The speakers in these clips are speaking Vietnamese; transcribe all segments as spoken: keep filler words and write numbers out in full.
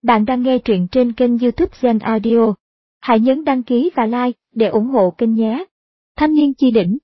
Bạn đang nghe truyện trên kênh YouTube Zen Audio. Hãy nhấn đăng ký và like để ủng hộ kênh nhé. Thanh niên chi đỉnh.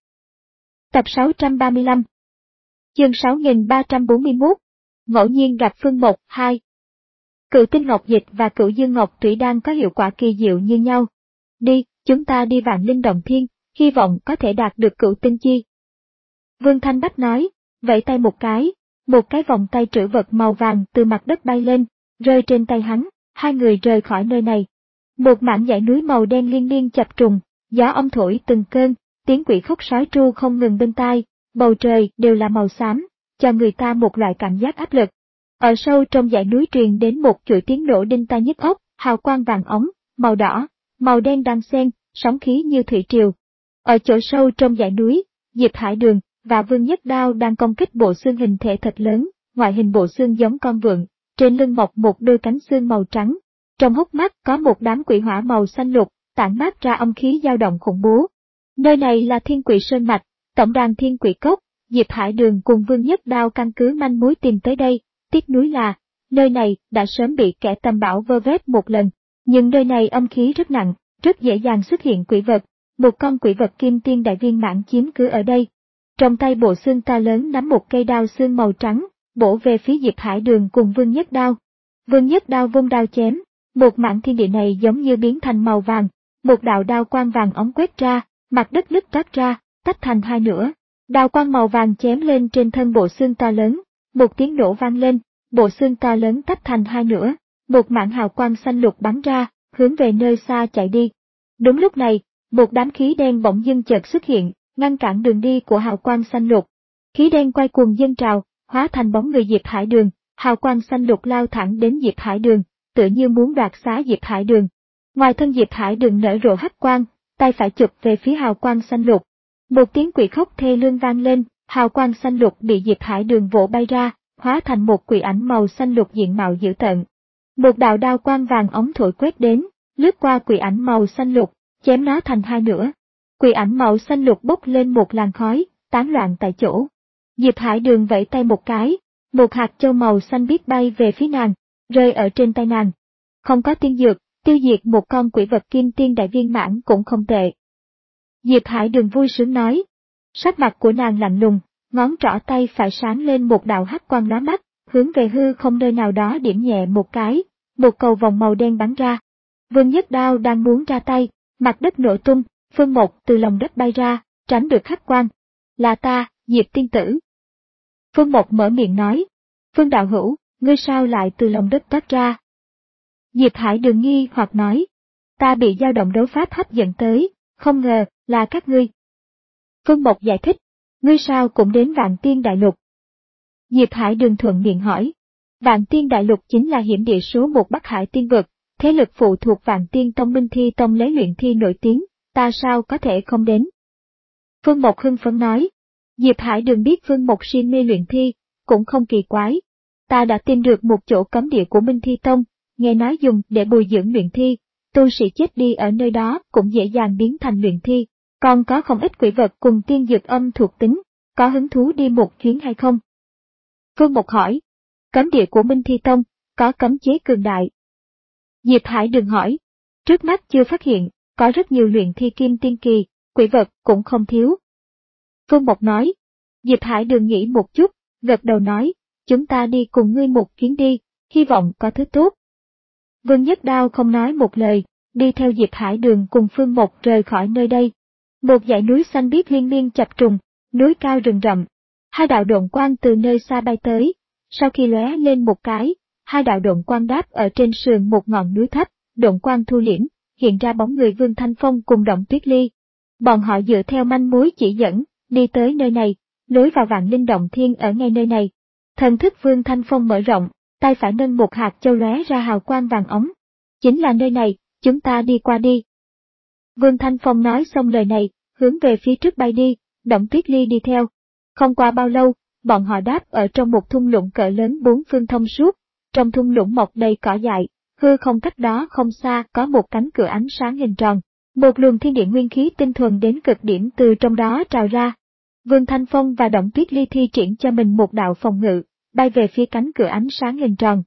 Tập sáu trăm ba mươi lăm. Chương sáu nghìn ba trăm bốn mươi mốt. Ngẫu nhiên gặp Phương Mộc hai. Cựu tinh ngọc dịch và cựu dương ngọc thủy đan có hiệu quả kỳ diệu như nhau. Đi, chúng ta đi Vạn Linh Động Thiên, hy vọng có thể đạt được cựu tinh chi. Vương Thanh Bách nói, vẫy tay một cái, một cái vòng tay trữ vật màu vàng từ mặt đất bay lên, rơi trên tay hắn, hai người rời khỏi nơi này. Một mảng dãy núi màu đen liên miên chập trùng, gió âm thổi từng cơn, tiếng quỷ khóc sói tru không ngừng bên tai, bầu trời đều là màu xám, cho người ta một loại cảm giác áp lực. Ở sâu trong dãy núi truyền đến một chuỗi tiếng nổ đinh tai nhức óc, hào quang vàng ống, màu đỏ, màu đen đan xen, sóng khí như thủy triều. Ở chỗ sâu trong dãy núi, Diệp Hải Đường và Vương Nhất Đao đang công kích bộ xương hình thể thật lớn, ngoại hình bộ xương giống con vượn, trên lưng mọc một đôi cánh xương màu trắng. Trong hốc mắt có một đám quỷ hỏa màu xanh lục, tản mát ra âm khí dao động khủng bố. Nơi này là Thiên Quỷ Sơn Mạch, tổng đàn Thiên Quỷ Cốc, Diệp Hải Đường cùng Vương Nhất Đao căn cứ manh mối tìm tới đây, tiếc nuối là, nơi này đã sớm bị kẻ tầm bảo vơ vét một lần, nhưng nơi này âm khí rất nặng, rất dễ dàng xuất hiện quỷ vật, một con quỷ vật kim tiên đại viên mãn chiếm cứ ở đây. Trong tay bộ xương ta lớn nắm một cây đao xương màu trắng, bổ về phía Diệp Hải Đường cùng Vương Nhất Đao. Vương Nhất Đao vung đao chém, một mảng thiên địa này giống như biến thành màu vàng, một đạo đao quang vàng óng quét ra, mặt đất nứt toát ra, tách thành hai nửa. Đao quang màu vàng chém lên trên thân bộ xương to lớn, một tiếng nổ vang lên, bộ xương to lớn tách thành hai nửa, một mảng hào quang xanh lục bắn ra, hướng về nơi xa chạy đi. Đúng lúc này, một đám khí đen bỗng dưng chợt xuất hiện, ngăn cản đường đi của hào quang xanh lục. Khí đen quay cuồng dâng trào, hóa thành bóng người Diệp Hải Đường, hào quang xanh lục lao thẳng đến Diệp Hải Đường, tựa như muốn đoạt xá Diệp Hải Đường. Ngoài thân Diệp Hải Đường nở rộ hắc quang, tay phải chụp về phía hào quang xanh lục. Một tiếng quỷ khóc thê lương vang lên, hào quang xanh lục bị Diệp Hải Đường vỗ bay ra, hóa thành một quỷ ảnh màu xanh lục diện mạo dữ tợn. Một đạo đao quang vàng ống thổi quét đến, lướt qua quỷ ảnh màu xanh lục, chém nó thành hai nửa. Quỷ ảnh màu xanh lục bốc lên một làn khói, tán loạn tại chỗ. Diệp Hải Đường vẫy tay một cái, một hạt châu màu xanh biếc bay về phía nàng, rơi ở trên tay nàng. Không có tiên dược, tiêu diệt một con quỷ vật kim tiên đại viên mãn cũng không tệ. Diệp Hải Đường vui sướng nói. Sắc mặt của nàng lạnh lùng, ngón trỏ tay phải sáng lên một đạo hắc quang lóa mắt, hướng về hư không nơi nào đó điểm nhẹ một cái, một cầu vòng màu đen bắn ra. Vương Nhất Đao đang muốn ra tay, mặt đất nổ tung, Phương Mộc từ lòng đất bay ra, tránh được hắc quang. Là ta, Diệp tiên tử. Phương Mộc mở miệng nói. Phương đạo hữu, ngươi sao lại từ lòng đất toát ra? Diệp Hải Đường nghi hoặc nói. Ta bị dao động đấu pháp hấp dẫn tới, không ngờ, là các ngươi. Phương Mộc giải thích. Ngươi sao cũng đến Vạn Tiên Đại Lục? Diệp Hải Đường thuận miệng hỏi. Vạn Tiên Đại Lục chính là hiểm địa số một Bắc Hải tiên vực, thế lực phụ thuộc Vạn Tiên Tông Minh Thi Tông lấy luyện thi nổi tiếng, ta sao có thể không đến? Phương Mộc hưng phấn nói. Diệp Hải Đường biết Phương Mộc si mê luyện thi, cũng không kỳ quái. Ta đã tìm được một chỗ cấm địa của Minh Thi Tông, nghe nói dùng để bồi dưỡng luyện thi, tu sĩ chết đi ở nơi đó cũng dễ dàng biến thành luyện thi, còn có không ít quỷ vật cùng tiên dược âm thuộc tính, có hứng thú đi một chuyến hay không? Phương Mộc hỏi. Cấm địa của Minh Thi Tông, có cấm chế cường đại. Diệp Hải Đường hỏi. Trước mắt chưa phát hiện, có rất nhiều luyện thi kim tiên kỳ, quỷ vật cũng không thiếu. Phương Mộc nói. Diệp Hải Đường nghĩ một chút, gật đầu nói, chúng ta đi cùng ngươi một chuyến đi, hy vọng có thứ tốt. Vương Nhất Đao không nói một lời, đi theo Diệp Hải Đường cùng Phương Mộc rời khỏi nơi đây. Một dãy núi xanh biếc liên miên chập trùng, núi cao rừng rậm. Hai đạo độn quang từ nơi xa bay tới, sau khi lóe lên một cái, hai đạo độn quang đáp ở trên sườn một ngọn núi thấp, độn quang thu liễm, hiện ra bóng người Vương Thanh Phong cùng Động Tuyết Ly. Bọn họ dựa theo manh mối chỉ dẫn, đi tới nơi này, lối vào Vạn Linh Động Thiên ở ngay nơi này. Thần thức Vương Thanh Phong mở rộng, tay phải nâng một hạt châu lóe ra hào quang vàng ống. Chính là nơi này, chúng ta đi qua đi. Vương Thanh Phong nói xong lời này, hướng về phía trước bay đi, Động Tuyết Ly đi theo. Không qua bao lâu, bọn họ đáp ở trong một thung lũng cỡ lớn bốn phương thông suốt, trong thung lũng mọc đầy cỏ dại, hư không cách đó không xa có một cánh cửa ánh sáng hình tròn, một luồng thiên địa nguyên khí tinh thuần đến cực điểm từ trong đó trào ra. Vương Thanh Phong và Động Tuyết Ly thi triển cho mình một đạo phòng ngự, bay về phía cánh cửa ánh sáng hình tròn.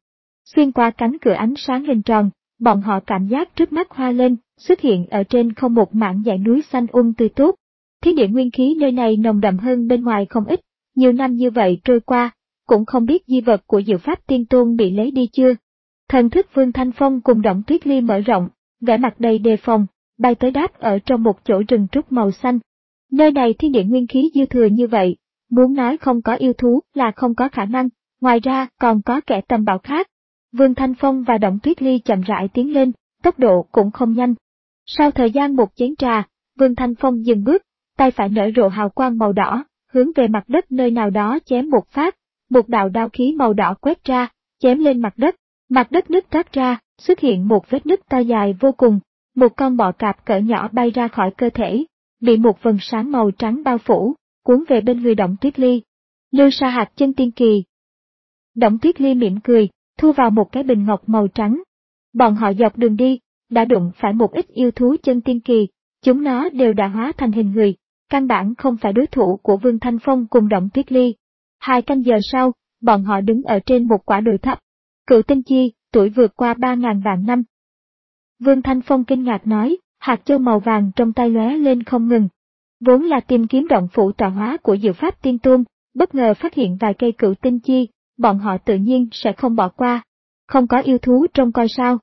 Xuyên qua cánh cửa ánh sáng hình tròn, bọn họ cảm giác trước mắt hoa lên, xuất hiện ở trên không một mảng dãy núi xanh um tươi tốt. Thiên địa nguyên khí nơi này nồng đậm hơn bên ngoài không ít, nhiều năm như vậy trôi qua, cũng không biết di vật của Diệu Pháp Tiên Tôn bị lấy đi chưa. Thần thức Vương Thanh Phong cùng Động Tuyết Ly mở rộng, vẻ mặt đầy đề phòng, bay tới đáp ở trong một chỗ rừng trúc màu xanh. Nơi này thiên địa nguyên khí dư thừa như vậy, muốn nói không có yêu thú là không có khả năng, ngoài ra còn có kẻ tầm bảo khác. Vương Thanh Phong và Động Tuyết Ly chậm rãi tiến lên, tốc độ cũng không nhanh. Sau thời gian một chén trà, Vương Thanh Phong dừng bước, tay phải nở rộ hào quang màu đỏ, hướng về mặt đất nơi nào đó chém một phát, một đạo đao khí màu đỏ quét ra, chém lên mặt đất, mặt đất nứt toát ra, xuất hiện một vết nứt to dài vô cùng, một con bọ cạp cỡ nhỏ bay ra khỏi cơ thể, bị một vầng sáng màu trắng bao phủ, cuốn về bên người Động Tuyết Ly. Lưu sa hạt chân tiên kỳ. Động Tuyết Ly mỉm cười, thu vào một cái bình ngọc màu trắng. Bọn họ dọc đường đi, đã đụng phải một ít yêu thú chân tiên kỳ, chúng nó đều đã hóa thành hình người, căn bản không phải đối thủ của Vương Thanh Phong cùng Động Tuyết Ly. Hai canh giờ sau, bọn họ đứng ở trên một quả đồi thấp. Cựu tinh chi, tuổi vượt qua ba ngàn vạn năm. Vương Thanh Phong kinh ngạc nói, hạt châu màu vàng trong tay lóe lên không ngừng. Vốn là tìm kiếm động phủ tọa hóa của Diệu Pháp Tiên Tôn, bất ngờ phát hiện vài cây cựu tinh chi, bọn họ tự nhiên sẽ không bỏ qua. Không có yêu thú trông coi sao?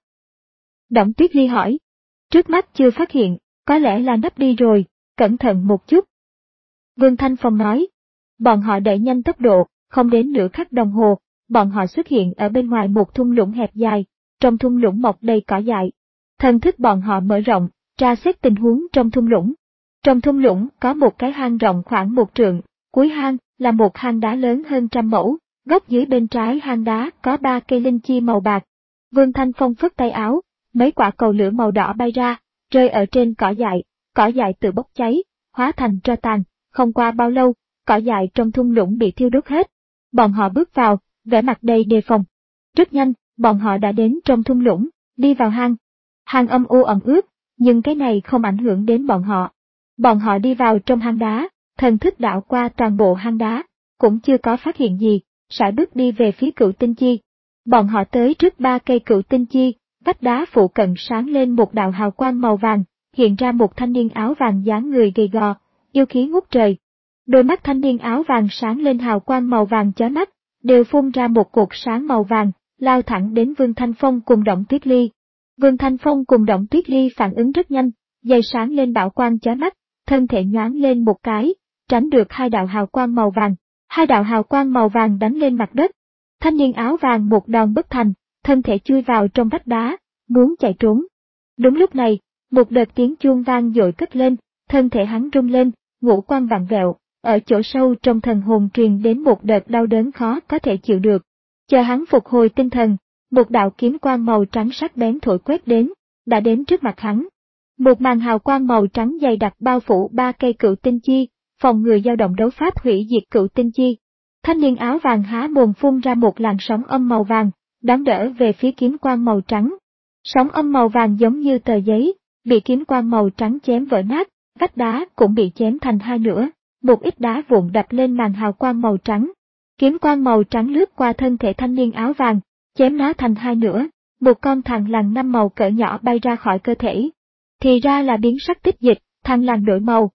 Động Tuyết Ly hỏi. Trước mắt chưa phát hiện, có lẽ là nấp đi rồi, cẩn thận một chút. Vương Thanh Phong nói. Bọn họ đẩy nhanh tốc độ, không đến nửa khắc đồng hồ, bọn họ xuất hiện ở bên ngoài một thung lũng hẹp dài, trong thung lũng mọc đầy cỏ dại. Thần thức bọn họ mở rộng, tra xét tình huống trong thung lũng. Trong thung lũng có một cái hang rộng khoảng một trượng, cuối hang là một hang đá lớn hơn trăm mẫu, góc dưới bên trái hang đá có ba cây linh chi màu bạc. Vương Thanh Phong phất tay áo, mấy quả cầu lửa màu đỏ bay ra, rơi ở trên cỏ dại, cỏ dại tự bốc cháy, hóa thành tro tàn, không qua bao lâu, cỏ dại trong thung lũng bị thiêu đốt hết. Bọn họ bước vào, vẻ mặt đầy đề phòng. Rất nhanh, bọn họ đã đến trong thung lũng, đi vào hang. Hang âm u ẩm ướt, nhưng cái này không ảnh hưởng đến bọn họ. Bọn họ đi vào trong hang đá, thần thức đảo qua toàn bộ hang đá, cũng chưa có phát hiện gì, sải bước đi về phía cựu tinh chi. Bọn họ tới trước ba cây cựu tinh chi, vách đá phụ cận sáng lên một đạo hào quang màu vàng, hiện ra một thanh niên áo vàng dáng người gầy gò, yêu khí ngút trời. Đôi mắt thanh niên áo vàng sáng lên hào quang màu vàng chói mắt, đều phun ra một cột sáng màu vàng, lao thẳng đến Vương Thanh Phong cùng Động Tuyết Ly. Vương Thanh Phong cùng Động Tuyết Ly phản ứng rất nhanh, dây sáng lên bảo quang chói mắt, thân thể nhoáng lên một cái, tránh được hai đạo hào quang màu vàng. Hai đạo hào quang màu vàng đánh lên mặt đất. Thanh niên áo vàng một đòn bất thành, thân thể chui vào trong vách đá, muốn chạy trốn. Đúng lúc này, một đợt tiếng chuông vang dội cất lên, thân thể hắn rung lên, ngũ quan vặn vẹo, ở chỗ sâu trong thần hồn truyền đến một đợt đau đớn khó có thể chịu được. Chờ hắn phục hồi tinh thần, một đạo kiếm quang màu trắng sắc bén thổi quét đến, đã đến trước mặt hắn. Một màn hào quang màu trắng dày đặc bao phủ ba cây cựu tinh chi, phòng ngừa dao động đấu pháp hủy diệt cựu tinh chi. Thanh niên áo vàng há mồm phun ra một làn sóng âm màu vàng, đón đỡ về phía kiếm quang màu trắng. Sóng âm màu vàng giống như tờ giấy, bị kiếm quang màu trắng chém vỡ nát, vách đá cũng bị chém thành hai nửa, một ít đá vụn đập lên màn hào quang màu trắng. Kiếm quang màu trắng lướt qua thân thể thanh niên áo vàng, chém nó thành hai nửa, một con thằn lằn năm màu cỡ nhỏ bay ra khỏi cơ thể. Thì ra là biến sắc tích dịch, thằn lằn đổi màu.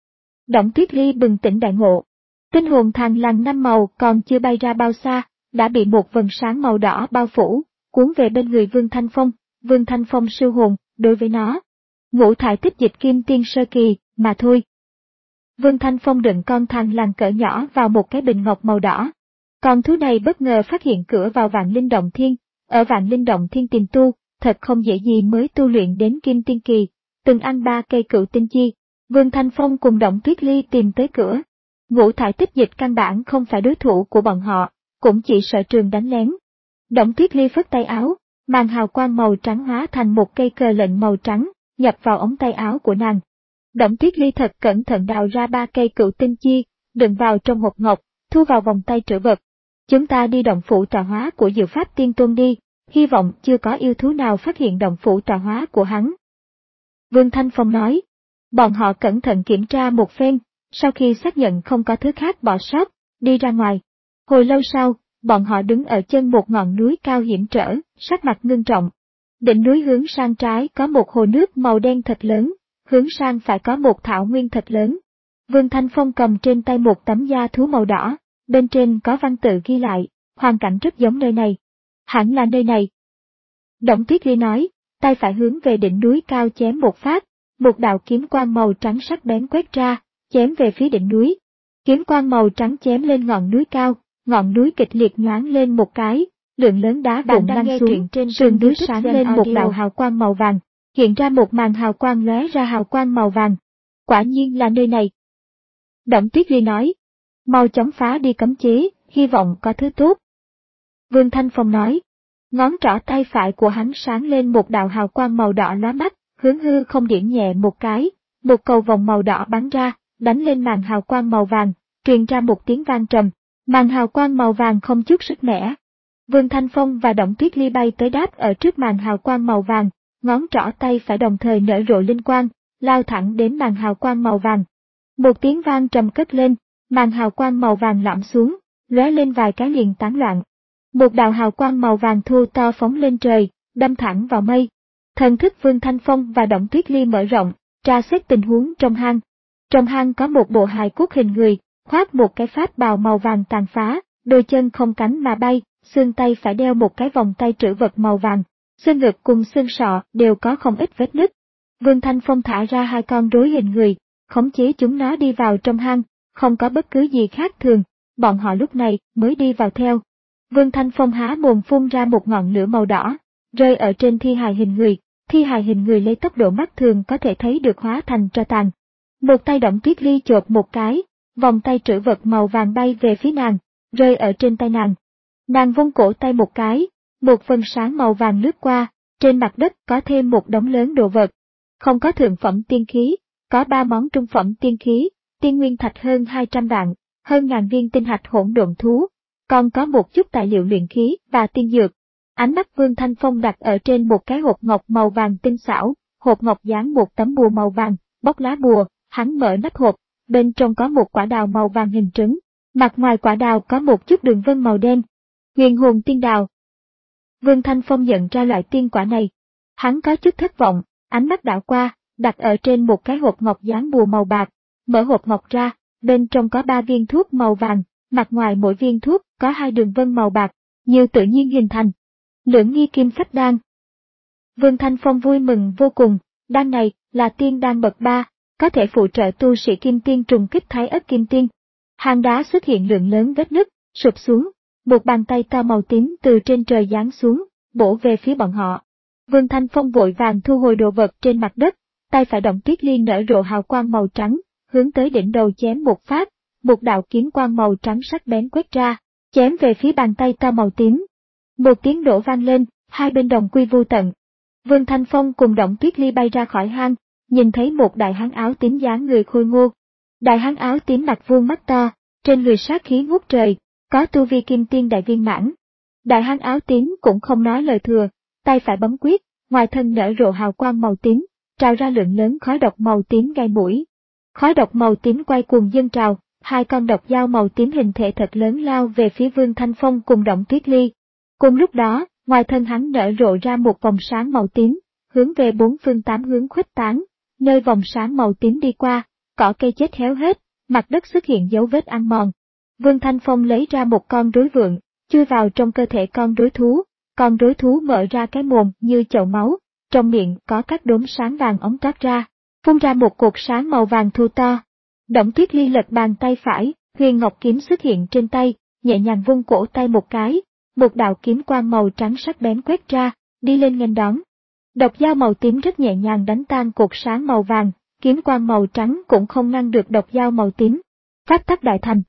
Động Tuyết Ly bừng tỉnh đại ngộ. Tinh hồn thằn lằn năm màu còn chưa bay ra bao xa, đã bị một vầng sáng màu đỏ bao phủ, cuốn về bên người Vương Thanh Phong. Vương Thanh Phong siêu hồn, đối với nó. Ngũ thải tích dịch kim tiên sơ kỳ, mà thôi. Vương Thanh Phong đựng con thằn lằn cỡ nhỏ vào một cái bình ngọc màu đỏ. Con thú này bất ngờ phát hiện cửa vào Vạn Linh Động Thiên, ở Vạn Linh Động Thiên tìm tu, thật không dễ gì mới tu luyện đến kim tiên kỳ, từng ăn ba cây cựu tinh chi. Vương Thanh Phong cùng Động Tuyết Ly tìm tới cửa. Ngũ thải tích dịch căn bản không phải đối thủ của bọn họ, cũng chỉ sợ trường đánh lén. Động Tuyết Ly phất tay áo, màn hào quang màu trắng hóa thành một cây cờ lệnh màu trắng, nhập vào ống tay áo của nàng. Động Tuyết Ly thật cẩn thận đào ra ba cây cựu tinh chi, đựng vào trong hộp ngọc, thu vào vòng tay trữ vật. Chúng ta đi động phủ tọa hóa của Diệu Pháp Tiên Tôn đi, hy vọng chưa có yêu thú nào phát hiện động phủ tọa hóa của hắn. Vương Thanh Phong nói. Bọn họ cẩn thận kiểm tra một phen, sau khi xác nhận không có thứ khác bỏ sót, đi ra ngoài. Hồi lâu sau, bọn họ đứng ở chân một ngọn núi cao hiểm trở, sắc mặt ngưng trọng. Đỉnh núi hướng sang trái có một hồ nước màu đen thật lớn, hướng sang phải có một thảo nguyên thật lớn. Vương Thanh Phong cầm trên tay một tấm da thú màu đỏ, bên trên có văn tự ghi lại, hoàn cảnh rất giống nơi này. Hẳn là nơi này. Đổng Tuyết Ly nói, tay phải hướng về đỉnh núi cao chém một phát, một đạo kiếm quang màu trắng sắc bén quét ra, chém về phía đỉnh núi. Kiếm quang màu trắng chém lên ngọn núi cao, ngọn núi kịch liệt nhoáng lên một cái, lượng lớn đá vụn lăn xuống, trên sườn núi sáng lên một đạo hào quang màu vàng, hiện ra một màn hào quang lóe ra hào quang màu vàng. Quả nhiên là nơi này. Đổng Tuyết Ly nói, mau chóng phá đi cấm chế, hy vọng có thứ tốt. Vương Thanh Phong nói, ngón trỏ tay phải của hắn sáng lên một đạo hào quang màu đỏ lóa mắt, hướng hư không điểm nhẹ một cái, một cầu vòng màu đỏ bắn ra, đánh lên màn hào quang màu vàng, truyền ra một tiếng vang trầm, màn hào quang màu vàng không chút sức mẻ. Vương Thanh Phong và Đổng Tuyết Ly bay tới đáp ở trước màn hào quang màu vàng, ngón trỏ tay phải đồng thời nở rộ linh quang, lao thẳng đến màn hào quang màu vàng. Một tiếng vang trầm cất lên, màn hào quang màu vàng lõm xuống, lóe lên vài cái liền tán loạn. Một đạo hào quang màu vàng thu to phóng lên trời, đâm thẳng vào mây. Thần thức Vương Thanh Phong và Đổng Tuyết Ly mở rộng, tra xét tình huống trong hang. Trong hang có một bộ hài cốt hình người, khoác một cái pháp bào màu vàng tàn phá, đôi chân không cánh mà bay, xương tay phải đeo một cái vòng tay trữ vật màu vàng, xương ngực cùng xương sọ đều có không ít vết nứt. Vương Thanh Phong thả ra hai con rối hình người, khống chế chúng nó đi vào trong hang, không có bất cứ gì khác thường, bọn họ lúc này mới đi vào theo. Vương Thanh Phong há mồm phun ra một ngọn lửa màu đỏ, rơi ở trên thi hài hình người, thi hài hình người lấy tốc độ mắt thường có thể thấy được hóa thành tro tàn. Một tay Đổng Tuyết Ly chộp một cái, vòng tay trữ vật màu vàng bay về phía nàng, rơi ở trên tay nàng. Nàng vung cổ tay một cái, một vầng sáng màu vàng lướt qua, trên mặt đất có thêm một đống lớn đồ vật. Không có thượng phẩm tiên khí, có ba món trung phẩm tiên khí, tiên nguyên thạch hơn hai trăm vạn, hơn ngàn viên tinh hạch hỗn độn thú, còn có một chút tài liệu luyện khí và tiên dược. Ánh mắt Vương Thanh Phong đặt ở trên một cái hộp ngọc màu vàng tinh xảo, hộp ngọc dán một tấm bùa màu vàng, bóc lá bùa, hắn mở nắp hộp, bên trong có một quả đào màu vàng hình trứng, mặt ngoài quả đào có một chút đường vân màu đen. Huyền hồn tiên đào. Vương Thanh Phong nhận ra loại tiên quả này. Hắn có chút thất vọng, ánh mắt đảo qua, đặt ở trên một cái hộp ngọc dán bùa màu bạc, mở hộp ngọc ra, bên trong có ba viên thuốc màu vàng, mặt ngoài mỗi viên thuốc có hai đường vân màu bạc, như tự nhiên hình thành. Lưỡng nghi kim phách đan. Vương Thanh Phong vui mừng vô cùng, đan này là tiên đan bậc ba, có thể phụ trợ tu sĩ kim tiên trùng kích thái ất kim tiên. Hang đá xuất hiện lượng lớn vết nứt, sụp xuống, một bàn tay to màu tím từ trên trời giáng xuống, bổ về phía bọn họ. Vương Thanh Phong vội vàng thu hồi đồ vật trên mặt đất, tay phải Đổng Tuyết Ly nở rộ hào quang màu trắng, hướng tới đỉnh đầu chém một phát, một đạo kiếm quang màu trắng sắc bén quét ra, chém về phía bàn tay to màu tím. Một tiếng nổ vang lên, hai bên đồng quy vô tận. Vương Thanh Phong cùng Đổng Tuyết Ly bay ra khỏi hang, nhìn thấy một đại hán áo tím dáng người khôi ngô. Đại hán áo tím mặt vuông mắt to, trên người sát khí ngút trời, có tu vi kim tiên đại viên mãn. Đại hán áo tím cũng không nói lời thừa, tay phải bấm quyết, ngoài thân nở rộ hào quang màu tím, trào ra lượng lớn khói độc màu tím gai mũi. Khói độc màu tím quay cuồng dâng trào, hai con độc dao màu tím hình thể thật lớn lao về phía Vương Thanh Phong cùng Đổng Tuyết Ly. Cùng lúc đó, ngoài thân hắn nở rộ ra một vòng sáng màu tím, hướng về bốn phương tám hướng khuếch tán, nơi vòng sáng màu tím đi qua, cỏ cây chết héo hết, mặt đất xuất hiện dấu vết ăn mòn. Vương Thanh Phong lấy ra một con rối vượn, chui vào trong cơ thể con rối thú, con rối thú mở ra cái mồm như chậu máu, trong miệng có các đốm sáng vàng ống toát ra, phun ra một cột sáng màu vàng thu to. Đổng Tuyết Ly lật bàn tay phải, huyền ngọc kiếm xuất hiện trên tay, nhẹ nhàng vung cổ tay một cái, một đạo kiếm quang màu trắng sắc bén quét ra, đi lên nghênh đón. Độc dao màu tím rất nhẹ nhàng đánh tan cột sáng màu vàng, kiếm quang màu trắng cũng không ngăn được độc dao màu tím. Pháp tắc đại thành.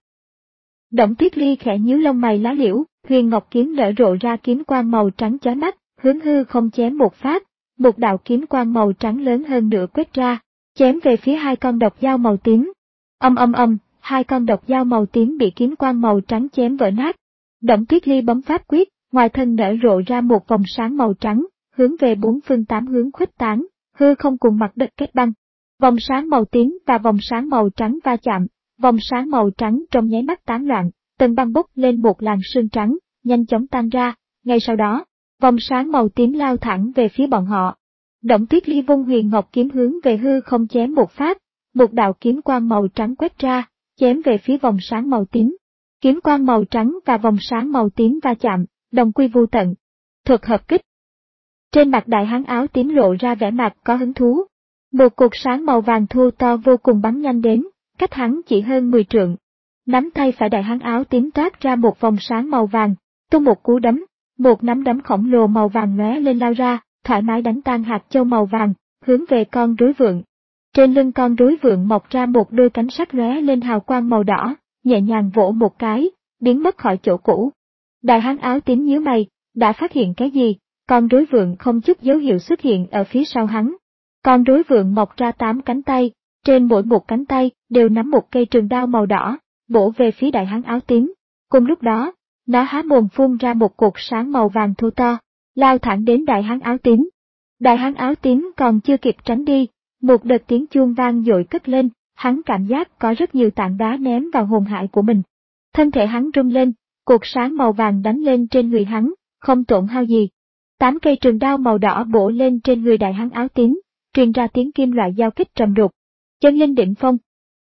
Đổng Tuyết Ly khẽ nhíu lông mày lá liễu, huyền ngọc kiếm nở rộ ra kiếm quang màu trắng chói mắt, hướng hư không chém một phát, một đạo kiếm quang màu trắng lớn hơn nữa quét ra, chém về phía hai con độc dao màu tím. Âm âm âm, hai con độc dao màu tím bị kiếm quang màu trắng chém vỡ nát. Đổng Tuyết Ly bấm pháp quyết, ngoài thân nở rộ ra một vòng sáng màu trắng, hướng về bốn phương tám hướng khuếch tán, hư không cùng mặt đất kết băng. Vòng sáng màu tím và vòng sáng màu trắng va chạm, vòng sáng màu trắng trong nháy mắt tán loạn, tầng băng bốc lên một làn sương trắng, nhanh chóng tan ra, ngay sau đó, vòng sáng màu tím lao thẳng về phía bọn họ. Đổng Tuyết Ly vung huyền ngọc kiếm hướng về hư không chém một phát, một đạo kiếm quang màu trắng quét ra, chém về phía vòng sáng màu tím. Kiếm quang màu trắng và vòng sáng màu tím va chạm, đồng quy vu tận. Thuật hợp kích. Trên mặt đại hán áo tím lộ ra vẻ mặt có hứng thú. Một cột sáng màu vàng thô to vô cùng bắn nhanh đến, cách hắn chỉ hơn mười trượng. Nắm tay phải đại hán áo tím toát ra một vòng sáng màu vàng, tung một cú đấm, một nắm đấm khổng lồ màu vàng lóe lên lao ra, thoải mái đánh tan hạt châu màu vàng, hướng về con rối vượn. Trên lưng con rối vượn mọc ra một đôi cánh sắc lóe lên hào quang màu đỏ, nhẹ nhàng vỗ một cái, biến mất khỏi chỗ cũ. Đại hán áo tím nhíu mày, đã phát hiện cái gì? Con rối vượn không chút dấu hiệu xuất hiện ở phía sau hắn. Con rối vượn mọc ra tám cánh tay, trên mỗi một cánh tay đều nắm một cây trường đao màu đỏ, bổ về phía đại hán áo tím. Cùng lúc đó, nó há mồm phun ra một cột sáng màu vàng thô to, lao thẳng đến đại hán áo tím. Đại hán áo tím còn chưa kịp tránh đi, một đợt tiếng chuông vang dội cất lên, hắn cảm giác có rất nhiều tảng đá ném vào hồn hải của mình. Thân thể hắn rung lên, cột sáng màu vàng đánh lên trên người hắn, không tổn hao gì. Tám cây trường đao màu đỏ bổ lên trên người đại hán áo tím, truyền ra tiếng kim loại giao kích trầm đục. Chân linh đỉnh phong.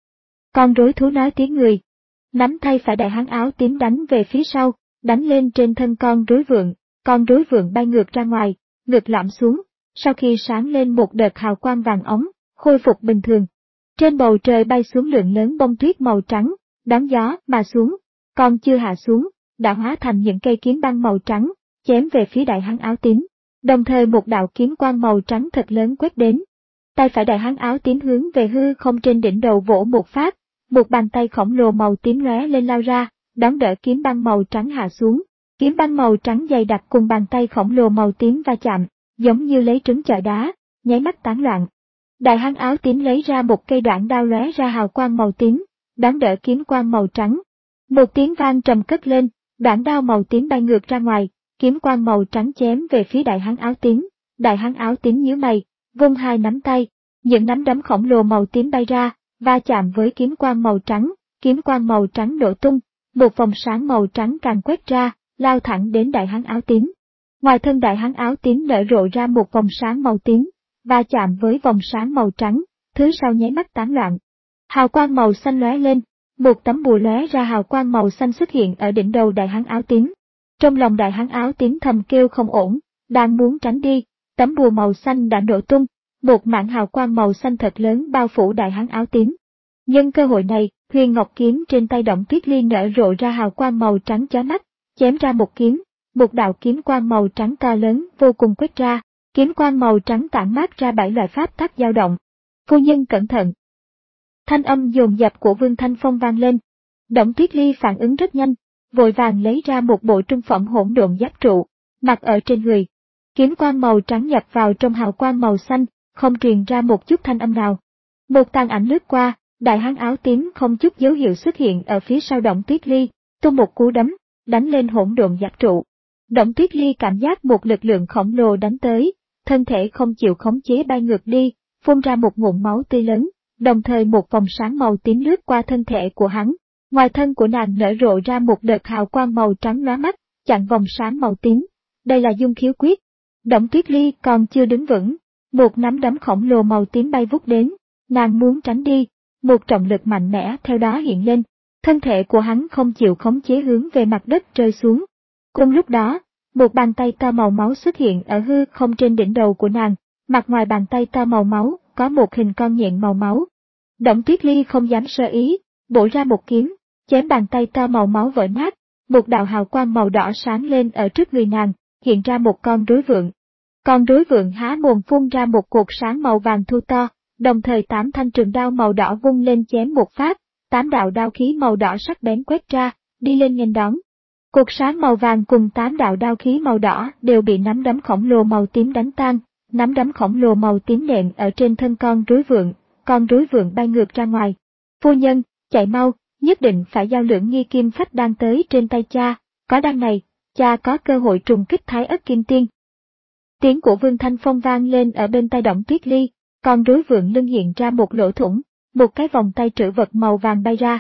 Con rối thú nói tiếng người. Nắm tay phải đại hán áo tím đánh về phía sau, đánh lên trên thân con rối vượn, con rối vượn bay ngược ra ngoài, ngược lõm xuống, sau khi sáng lên một đợt hào quang vàng óng, khôi phục bình thường. Trên bầu trời bay xuống lượng lớn bông tuyết màu trắng, đón gió mà xuống, còn chưa hạ xuống, đã hóa thành những cây kiếm băng màu trắng, chém về phía đại hán áo tím. Đồng thời một đạo kiếm quang màu trắng thật lớn quét đến. Tay phải đại hán áo tím hướng về hư không trên đỉnh đầu vỗ một phát, một bàn tay khổng lồ màu tím lóe lên lao ra, đón đỡ kiếm băng màu trắng hạ xuống. Kiếm băng màu trắng dày đặc cùng bàn tay khổng lồ màu tím va chạm, giống như lấy trứng chọi đá, nháy mắt tán loạn. Đại hán áo tím lấy ra một cây đoạn đao lóe ra hào quang màu tím, đón đỡ kiếm quang màu trắng. Một tiếng vang trầm cất lên, đoạn đao màu tím bay ngược ra ngoài, kiếm quang màu trắng chém về phía đại hán áo tím. Đại hán áo tím nhíu mày, vung hai nắm tay, những nắm đấm khổng lồ màu tím bay ra, va chạm với kiếm quang màu trắng, kiếm quang màu trắng nổ tung, một vòng sáng màu trắng càng quét ra, lao thẳng đến đại hán áo tím. Ngoài thân đại hán áo tím nở rộ ra một vòng sáng màu tím, va chạm với vòng sáng màu trắng, thứ sau nháy mắt tán loạn. Hào quang màu xanh lóe lên, một tấm bùa lóe ra hào quang màu xanh xuất hiện ở đỉnh đầu đại hán áo tím. Trong lòng đại hán áo tím thầm kêu không ổn, đang muốn tránh đi, tấm bùa màu xanh đã nổ tung, một mảng hào quang màu xanh thật lớn bao phủ đại hán áo tím. Nhân cơ hội này, huyền ngọc kiếm trên tay Đổng Tuyết Ly nở rộ ra hào quang màu trắng chói mắt, chém ra một kiếm, một đạo kiếm quang màu trắng to lớn vô cùng quét ra, kiếm quang màu trắng tản mát ra bảy loại pháp tắc dao động. Phu nhân cẩn thận. Thanh âm dồn dập của Vương Thanh Phong vang lên. Đổng Tuyết Ly phản ứng rất nhanh, vội vàng lấy ra một bộ trung phẩm hỗn độn giáp trụ, mặc ở trên người. Kiếm quang màu trắng nhập vào trong hào quang màu xanh, không truyền ra một chút thanh âm nào. Một tàn ảnh lướt qua, đại hán áo tím không chút dấu hiệu xuất hiện ở phía sau Đổng Tuyết Ly, tung một cú đấm, đánh lên hỗn độn giáp trụ. Đổng Tuyết Ly cảm giác một lực lượng khổng lồ đánh tới, thân thể không chịu khống chế bay ngược đi, phun ra một ngụm máu tươi lớn, đồng thời một vòng sáng màu tím lướt qua thân thể của hắn. Ngoài thân của nàng nở rộ ra một đợt hào quang màu trắng lóa mắt, chặn vòng sáng màu tím. Đây là dung khiếu quyết. Đổng Tuyết Ly còn chưa đứng vững, một nắm đấm khổng lồ màu tím bay vút đến, nàng muốn tránh đi, một trọng lực mạnh mẽ theo đó hiện lên, thân thể của hắn không chịu khống chế hướng về mặt đất rơi xuống. Cùng lúc đó, một bàn tay to màu máu xuất hiện ở hư không trên đỉnh đầu của nàng, mặt ngoài bàn tay to màu máu có một hình con nhện màu máu. Đổng Tuyết Ly không dám sơ ý, bổ ra một kiếm, chém bàn tay to màu máu vỡ nát, một đạo hào quang màu đỏ sáng lên ở trước người nàng, hiện ra một con rối vượn. Con rối vượn há mồm phun ra một cột sáng màu vàng thu to, đồng thời tám thanh trường đao màu đỏ vung lên chém một phát, tám đạo đao khí màu đỏ sắc bén quét ra, đi lên nghênh đón. Cột sáng màu vàng cùng tám đạo đao khí màu đỏ đều bị nắm đấm khổng lồ màu tím đánh tan, nắm đấm khổng lồ màu tím nện ở trên thân con rối vượn, con rối vượn bay ngược ra ngoài. Phu nhân, chạy mau, nhất định phải giao lưỡng nghi kim phách đan tới trên tay cha, có đan này, cha có cơ hội trùng kích Thái Ất Kim Tiên. Tiếng của Vương Thanh Phong vang lên ở bên tai Đổng Tuyết Ly, con rối vượn lưng hiện ra một lỗ thủng, một cái vòng tay trữ vật màu vàng bay ra.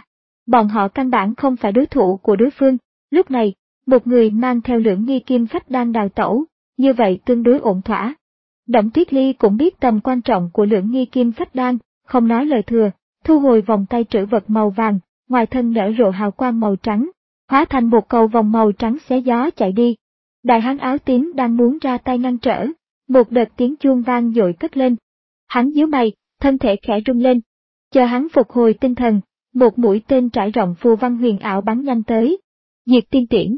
Bọn họ căn bản không phải đối thủ của đối phương. Lúc này, một người mang theo lưỡng nghi kim phách đang đào tẩu, như vậy tương đối ổn thỏa. Đổng Tuyết Ly cũng biết tầm quan trọng của lưỡng nghi kim phách đan, không nói lời thừa, thu hồi vòng tay trữ vật màu vàng, ngoài thân nở rộ hào quang màu trắng, hóa thành một cầu vòng màu trắng xé gió chạy đi. Đại hán áo tím đang muốn ra tay ngăn trở, một đợt tiếng chuông vang dội cất lên. Hắn nhíu mày, thân thể khẽ rung lên. Chờ hắn phục hồi tinh thần, một mũi tên trải rộng phù văn huyền ảo bắn nhanh tới. Diệt tiên tiễn.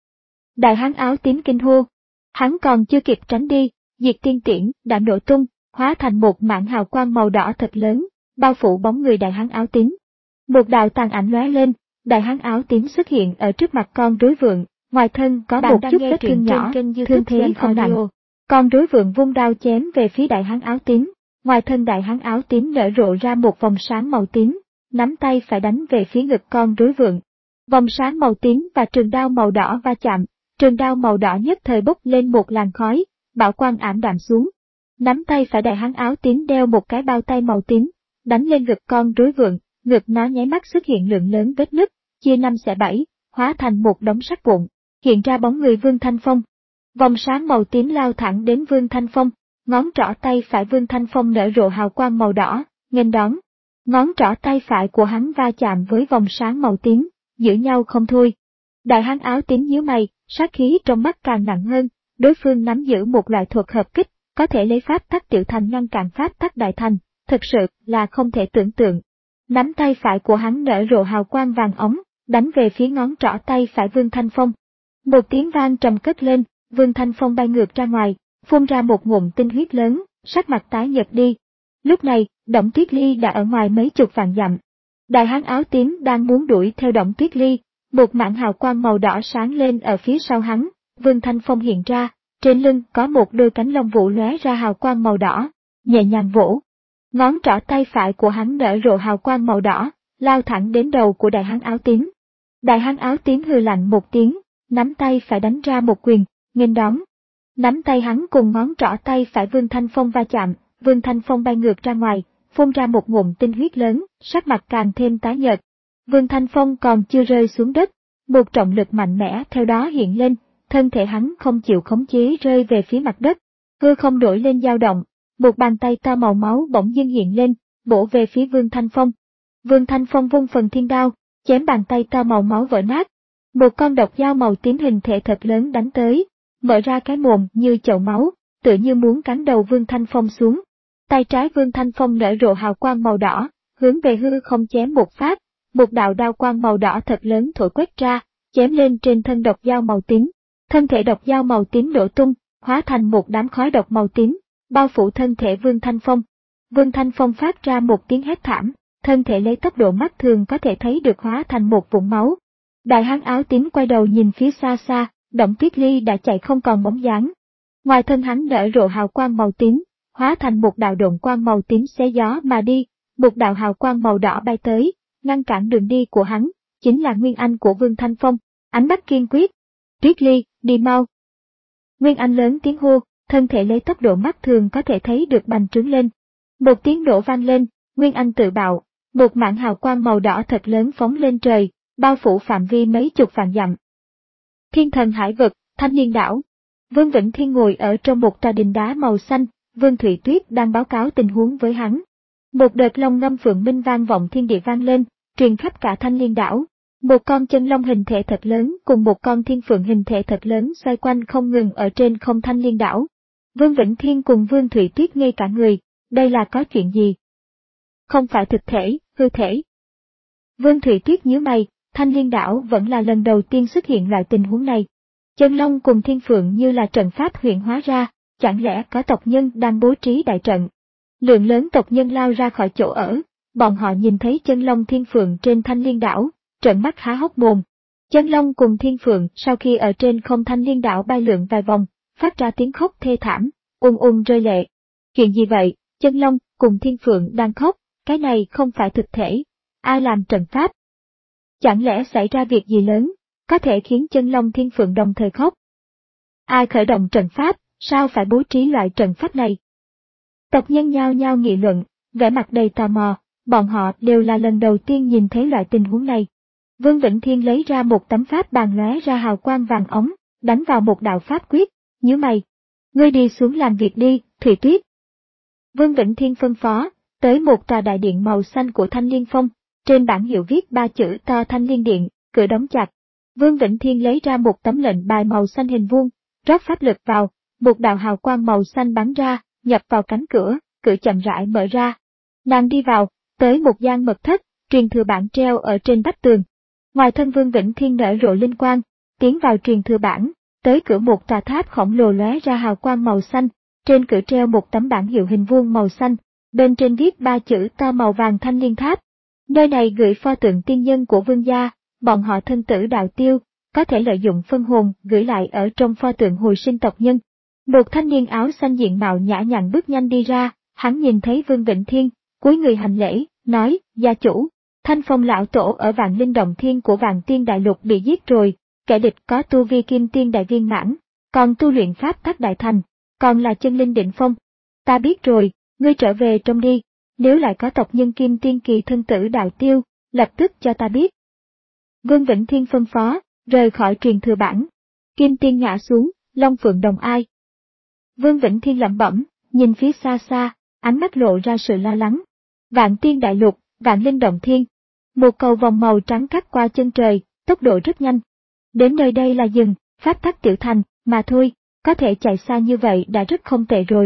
Đại hán áo tím kinh hô. Hắn còn chưa kịp tránh đi, diệt tiên tiễn đã nổ tung, hóa thành một mảng hào quang màu đỏ thật lớn, bao phủ bóng người đại hán áo tím. Một đạo tàn ảnh lóe lên, đại hán áo tím xuất hiện ở trước mặt con rối vượn, ngoài thân có một chút vết thương nhỏ, thương thế không nặng. Con rối vượn vung đao chém về phía đại hán áo tím, ngoài thân đại hán áo tím nở rộ ra một vòng sáng màu tím, nắm tay phải đánh về phía ngực con rối vượn. Vòng sáng màu tím và trường đao màu đỏ va chạm, trường đao màu đỏ nhất thời bốc lên một làn khói, bảo quang ảm đạm xuống. Nắm tay phải đại hán áo tím đeo một cái bao tay màu tím, đánh lên ngực con rối vượn, ngực nó nháy mắt xuất hiện lượng lớn vết nứt, chia năm xẻ bảy, hóa thành một đống sắt vụn, hiện ra bóng người Vương Thanh Phong. Vòng sáng màu tím lao thẳng đến Vương Thanh Phong, ngón trỏ tay phải Vương Thanh Phong nở rộ hào quang màu đỏ, nghênh đón. Ngón trỏ tay phải của hắn va chạm với vòng sáng màu tím, giữ nhau không thôi. Đại hán áo tím nhíu mày, sát khí trong mắt càng nặng hơn, đối phương nắm giữ một loại thuật hợp kích, có thể lấy pháp tắc tiểu thành ngăn cản pháp tắc đại thành, thực sự là không thể tưởng tượng. Nắm tay phải của hắn nở rộ hào quang vàng ống, đánh về phía ngón trỏ tay phải Vương Thanh Phong. Một tiếng vang trầm cất lên, Vương Thanh Phong bay ngược ra ngoài, phun ra một ngụm tinh huyết lớn, sắc mặt tái nhợt đi. Lúc này, Đổng Tuyết Ly đã ở ngoài mấy chục vạn dặm. Đại hán áo tím đang muốn đuổi theo Đổng Tuyết Ly, một mảng hào quang màu đỏ sáng lên ở phía sau hắn, Vương Thanh Phong hiện ra, trên lưng có một đôi cánh lông vũ lóe ra hào quang màu đỏ, nhẹ nhàng vỗ. Ngón trỏ tay phải của hắn nở rộ hào quang màu đỏ, lao thẳng đến đầu của đại hán áo tím. Đại hán áo tím hừ lạnh một tiếng, nắm tay phải đánh ra một quyền, nghênh đón. Nắm tay hắn cùng ngón trỏ tay phải Vương Thanh Phong va chạm, Vương Thanh Phong bay ngược ra ngoài, phun ra một ngụm tinh huyết lớn, sắc mặt càng thêm tái nhợt. Vương Thanh Phong còn chưa rơi xuống đất, một trọng lực mạnh mẽ theo đó hiện lên, thân thể hắn không chịu khống chế rơi về phía mặt đất, hư không nổi lên dao động, một bàn tay to màu máu bỗng dưng hiện lên, bổ về phía Vương Thanh Phong. Vương Thanh Phong vung phần thiên đao, chém bàn tay to màu máu vỡ nát. Một con độc dao màu tím hình thể thật lớn đánh tới, mở ra cái mồm như chậu máu, tựa như muốn cắn đầu Vương Thanh Phong xuống. Tay trái Vương Thanh Phong nở rộ hào quang màu đỏ, hướng về hư không chém một phát, một đạo đao quang màu đỏ thật lớn thổi quét ra, chém lên trên thân độc dao màu tím. Thân thể độc dao màu tím nổ tung, hóa thành một đám khói độc màu tím, bao phủ thân thể Vương Thanh Phong. Vương Thanh Phong phát ra một tiếng hét thảm, thân thể lấy tốc độ mắt thường có thể thấy được hóa thành một vũng máu. Đại hán áo tím quay đầu nhìn phía xa xa, Đổng Tuyết Ly đã chạy không còn bóng dáng. Ngoài thân hắn nở rộ hào quang màu tím, hóa thành một đạo độn quang màu tím xé gió mà đi, một đạo hào quang màu đỏ bay tới, ngăn cản đường đi của hắn, chính là Nguyên Anh của Vương Thanh Phong, ánh mắt kiên quyết. Tuyết Ly, đi mau. Nguyên Anh lớn tiếng hô, thân thể lấy tốc độ mắt thường có thể thấy được bành trướng lên. Một tiếng nổ vang lên, Nguyên Anh tự bạo, một mảng hào quang màu đỏ thật lớn phóng lên trời, bao phủ phạm vi mấy chục vạn dặm. Thiên Thần Hải Vực, Thanh Liên Đảo. Vương Vĩnh Thiên ngồi ở trong một tòa đình đá màu xanh, Vương Thụy Tuyết đang báo cáo tình huống với hắn. Một đợt long ngâm phượng minh vang vọng thiên địa vang lên, truyền khắp cả Thanh Liên Đảo. Một con chân long hình thể thật lớn cùng một con thiên phượng hình thể thật lớn xoay quanh không ngừng ở trên không Thanh Liên Đảo. Vương Vĩnh Thiên cùng Vương Thụy Tuyết ngây cả người, đây là có chuyện gì? Không phải thực thể, hư thể. Vương Thụy Tuyết nhíu mày, Thanh Liên Đảo vẫn là lần đầu tiên xuất hiện loại tình huống này. Chân long cùng thiên phượng như là trận pháp huyện hóa ra, chẳng lẽ có tộc nhân đang bố trí đại trận? Lượng lớn tộc nhân lao ra khỏi chỗ ở, bọn họ nhìn thấy chân long thiên phượng trên Thanh Liên Đảo, trợn mắt há hốc mồm. Chân long cùng thiên phượng sau khi ở trên không Thanh Liên Đảo bay lượn vài vòng, phát ra tiếng khóc thê thảm, ùn ùn rơi lệ. Chuyện gì vậy? Chân long cùng thiên phượng đang khóc, cái này không phải thực thể. Ai làm trận pháp? Chẳng lẽ xảy ra việc gì lớn, có thể khiến chân long thiên phượng đồng thời khóc? Ai khởi động trận pháp, sao phải bố trí loại trận pháp này? Tộc nhân nhao nhao nghị luận, vẻ mặt đầy tò mò, bọn họ đều là lần đầu tiên nhìn thấy loại tình huống này. Vương Vĩnh Thiên lấy ra một tấm pháp bàn lóe ra hào quang vàng ống, đánh vào một đạo pháp quyết, nhíu mày. Ngươi đi xuống làm việc đi, Thủy Tuyết. Vương Vĩnh Thiên phân phó, tới một tòa đại điện màu xanh của Thanh Liên Phong, trên bảng hiệu viết ba chữ to Thanh Liên Điện, cửa đóng chặt. Vương Vĩnh Thiên lấy ra một tấm lệnh bài màu xanh hình vuông, rót pháp lực vào, một đạo hào quang màu xanh bắn ra, nhập vào cánh cửa, cửa chậm rãi mở ra. Nàng đi vào, tới một gian mật thất, truyền thừa bản treo ở trên vách tường. Ngoài thân Vương Vĩnh Thiên nở rộ linh quang, tiến vào truyền thừa bản, tới cửa một tòa tháp khổng lồ lóe ra hào quang màu xanh, trên cửa treo một tấm bảng hiệu hình vuông màu xanh, bên trên viết ba chữ to màu vàng Thanh Liên Tháp. Nơi này gửi pho tượng tiên nhân của vương gia, bọn họ thân tử đạo tiêu, có thể lợi dụng phân hồn gửi lại ở trong pho tượng hồi sinh tộc nhân. Một thanh niên áo xanh diện mạo nhã nhặn bước nhanh đi ra, hắn nhìn thấy Vương Vĩnh Thiên, cúi người hành lễ, nói, gia chủ, Thanh Phong lão tổ ở Vạn Linh Động Thiên của Vạn Tiên Đại Lục bị giết rồi, kẻ địch có tu vi kim tiên đại viên mãn, còn tu luyện pháp tắc đại thành, còn là chân linh đỉnh phong. Ta biết rồi, ngươi trở về trong đi, nếu lại có tộc nhân kim tiên kỳ thân tử đạo tiêu, lập tức cho ta biết. Vương Vĩnh Thiên phân phó, rời khỏi truyền thừa bản. Kim tiên ngã xuống, Long Phượng đồng ai. Vương Vĩnh Thiên lẩm bẩm, nhìn phía xa xa, ánh mắt lộ ra sự lo lắng. Vạn Tiên Đại Lục, Vạn Linh Động Thiên. Một cầu vòng màu trắng cắt qua chân trời, tốc độ rất nhanh. Đến nơi đây là dừng, pháp tắc tiểu thành, mà thôi, có thể chạy xa như vậy đã rất không tệ rồi.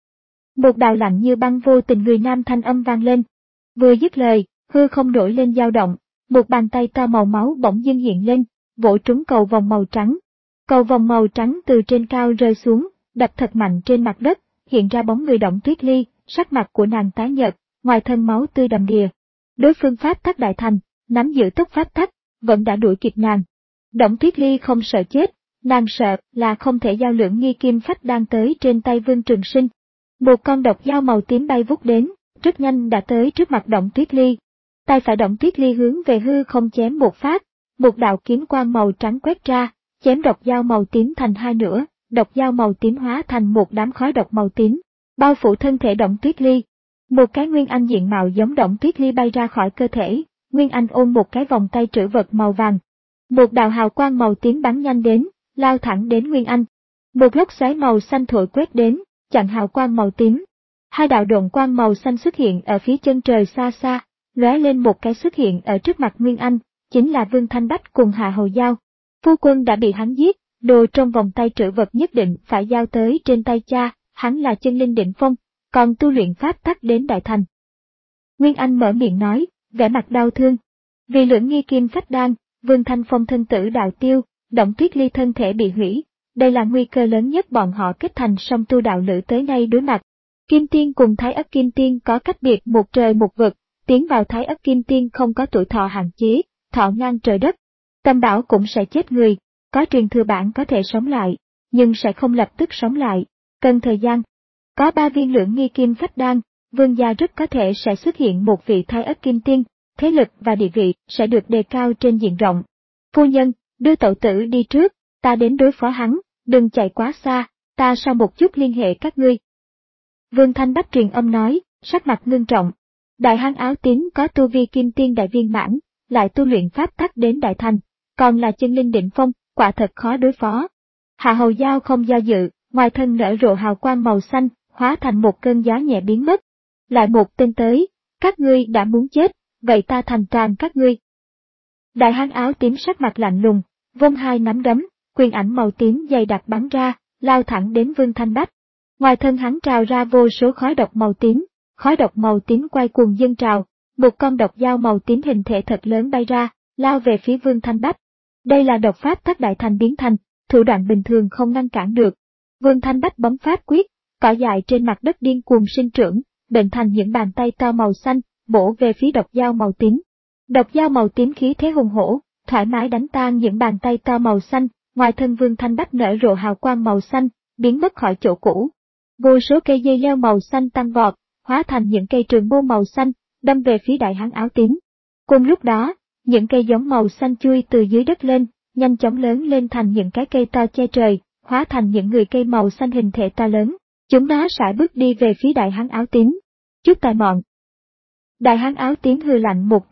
Một đạo lạnh như băng vô tình người nam thanh âm vang lên. Vừa dứt lời, hư không nổi lên dao động, một bàn tay to màu máu bỗng dưng hiện lên, vỗ trúng cầu vòng màu trắng. Cầu vòng màu trắng từ trên cao rơi xuống, đập thật mạnh trên mặt đất, hiện ra bóng người Đổng Tuyết Ly, sắc mặt của nàng tái nhợt, ngoài thân máu tươi đầm đìa. Đối phương pháp tắc đại thành, nắm giữ tốc pháp tắc, vẫn đã đuổi kịp nàng. Đổng Tuyết Ly không sợ chết, nàng sợ là không thể giao lưỡng nghi kim phách đang tới trên tay Vương Trường Sinh. Một con độc dao màu tím bay vút đến, rất nhanh đã tới trước mặt Đổng Tuyết Ly. Tay phải Đổng Tuyết Ly hướng về hư không chém một phát, một đạo kiếm quang màu trắng quét ra, chém độc dao màu tím thành hai nửa, độc dao màu tím hóa thành một đám khói độc màu tím, bao phủ thân thể Đổng Tuyết Ly. Một cái Nguyên Anh diện mạo giống Đổng Tuyết Ly bay ra khỏi cơ thể, Nguyên Anh ôm một cái vòng tay trữ vật màu vàng. Một đạo hào quang màu tím bắn nhanh đến, lao thẳng đến Nguyên Anh. Một lốc xoáy màu xanh thổi quét đến, chặn hào quang màu tím. Hai đạo độn quang màu xanh xuất hiện ở phía chân trời xa xa, lóe lên một cái xuất hiện ở trước mặt Nguyên Anh, chính là Vương Thanh Bách cùng Hạ Hầu Giao. Phu quân đã bị hắn giết, đồ trong vòng tay trữ vật nhất định phải giao tới trên tay cha, hắn là chân linh đỉnh phong, còn tu luyện pháp tắc đến đại thành. Nguyên Anh mở miệng nói, vẻ mặt đau thương. Vì lưỡng nghi kim phách đan, Vương Thanh Phong thân tử đạo tiêu, Đổng Tuyết Ly thân thể bị hủy, đây là nguy cơ lớn nhất bọn họ kết thành song tu đạo lữ tới nay đối mặt. Kim Tiên cùng Thái Ất Kim Tiên có cách biệt một trời một vực, tiến vào Thái Ất Kim Tiên không có tuổi thọ hạn chế, thọ ngang trời đất. Tam bảo cũng sẽ chết người, có truyền thừa bản có thể sống lại, nhưng sẽ không lập tức sống lại, cần thời gian. Có ba viên lưỡng nghi kim phách đan, Vương gia rất có thể sẽ xuất hiện một vị Thái Ất Kim Tiên, thế lực và địa vị sẽ được đề cao trên diện rộng. Phu nhân, đưa tẩu tử đi trước, ta đến đối phó hắn, đừng chạy quá xa, ta sau một chút liên hệ các ngươi. Vương Thanh Bách truyền âm nói, sắc mặt ngưng trọng. Đại hán áo tím có tu vi kim tiên đại viên mãn, lại tu luyện pháp tắc đến đại thành, còn là chân linh đỉnh phong, quả thật khó đối phó. Hạ Hầu Giao không do dự, ngoài thân nở rộ hào quang màu xanh, hóa thành một cơn gió nhẹ biến mất. Lại một tên tới, các ngươi đã muốn chết, vậy ta thành toàn các ngươi. Đại hán áo tím sắc mặt lạnh lùng, vung hai nắm đấm, quyền ảnh màu tím dày đặc bắn ra, lao thẳng đến Vương Thanh Bách. Ngoài thân hắn trào ra vô số khói độc màu tím, khói độc màu tím quay cuồng dâng trào, một con độc dao màu tím hình thể thật lớn bay ra, lao về phía Vương Thanh Bách. Đây là độc pháp thất đại thành biến thành, thủ đoạn bình thường không ngăn cản được. Vương Thanh Bách bấm pháp quyết, cỏ dại trên mặt đất điên cuồng sinh trưởng, bệnh thành những bàn tay to màu xanh, bổ về phía độc dao màu tím. Độc dao màu tím khí thế hùng hổ, thoải mái đánh tan những bàn tay to màu xanh, ngoài thân Vương Thanh Bách nở rộ hào quang màu xanh, biến mất khỏi chỗ cũ. Vô số cây dây leo màu xanh tăng vọt, hóa thành những cây trường mâu màu xanh, đâm về phía đại hán áo tím. Cùng lúc đó, những cây giống màu xanh chui từ dưới đất lên, nhanh chóng lớn lên thành những cái cây to che trời, hóa thành những người cây màu xanh hình thể to lớn. Chúng nó sải bước đi về phía đại hán áo tím. Chút tài mọn. Đại hán áo tím hừ lạnh một tiếng,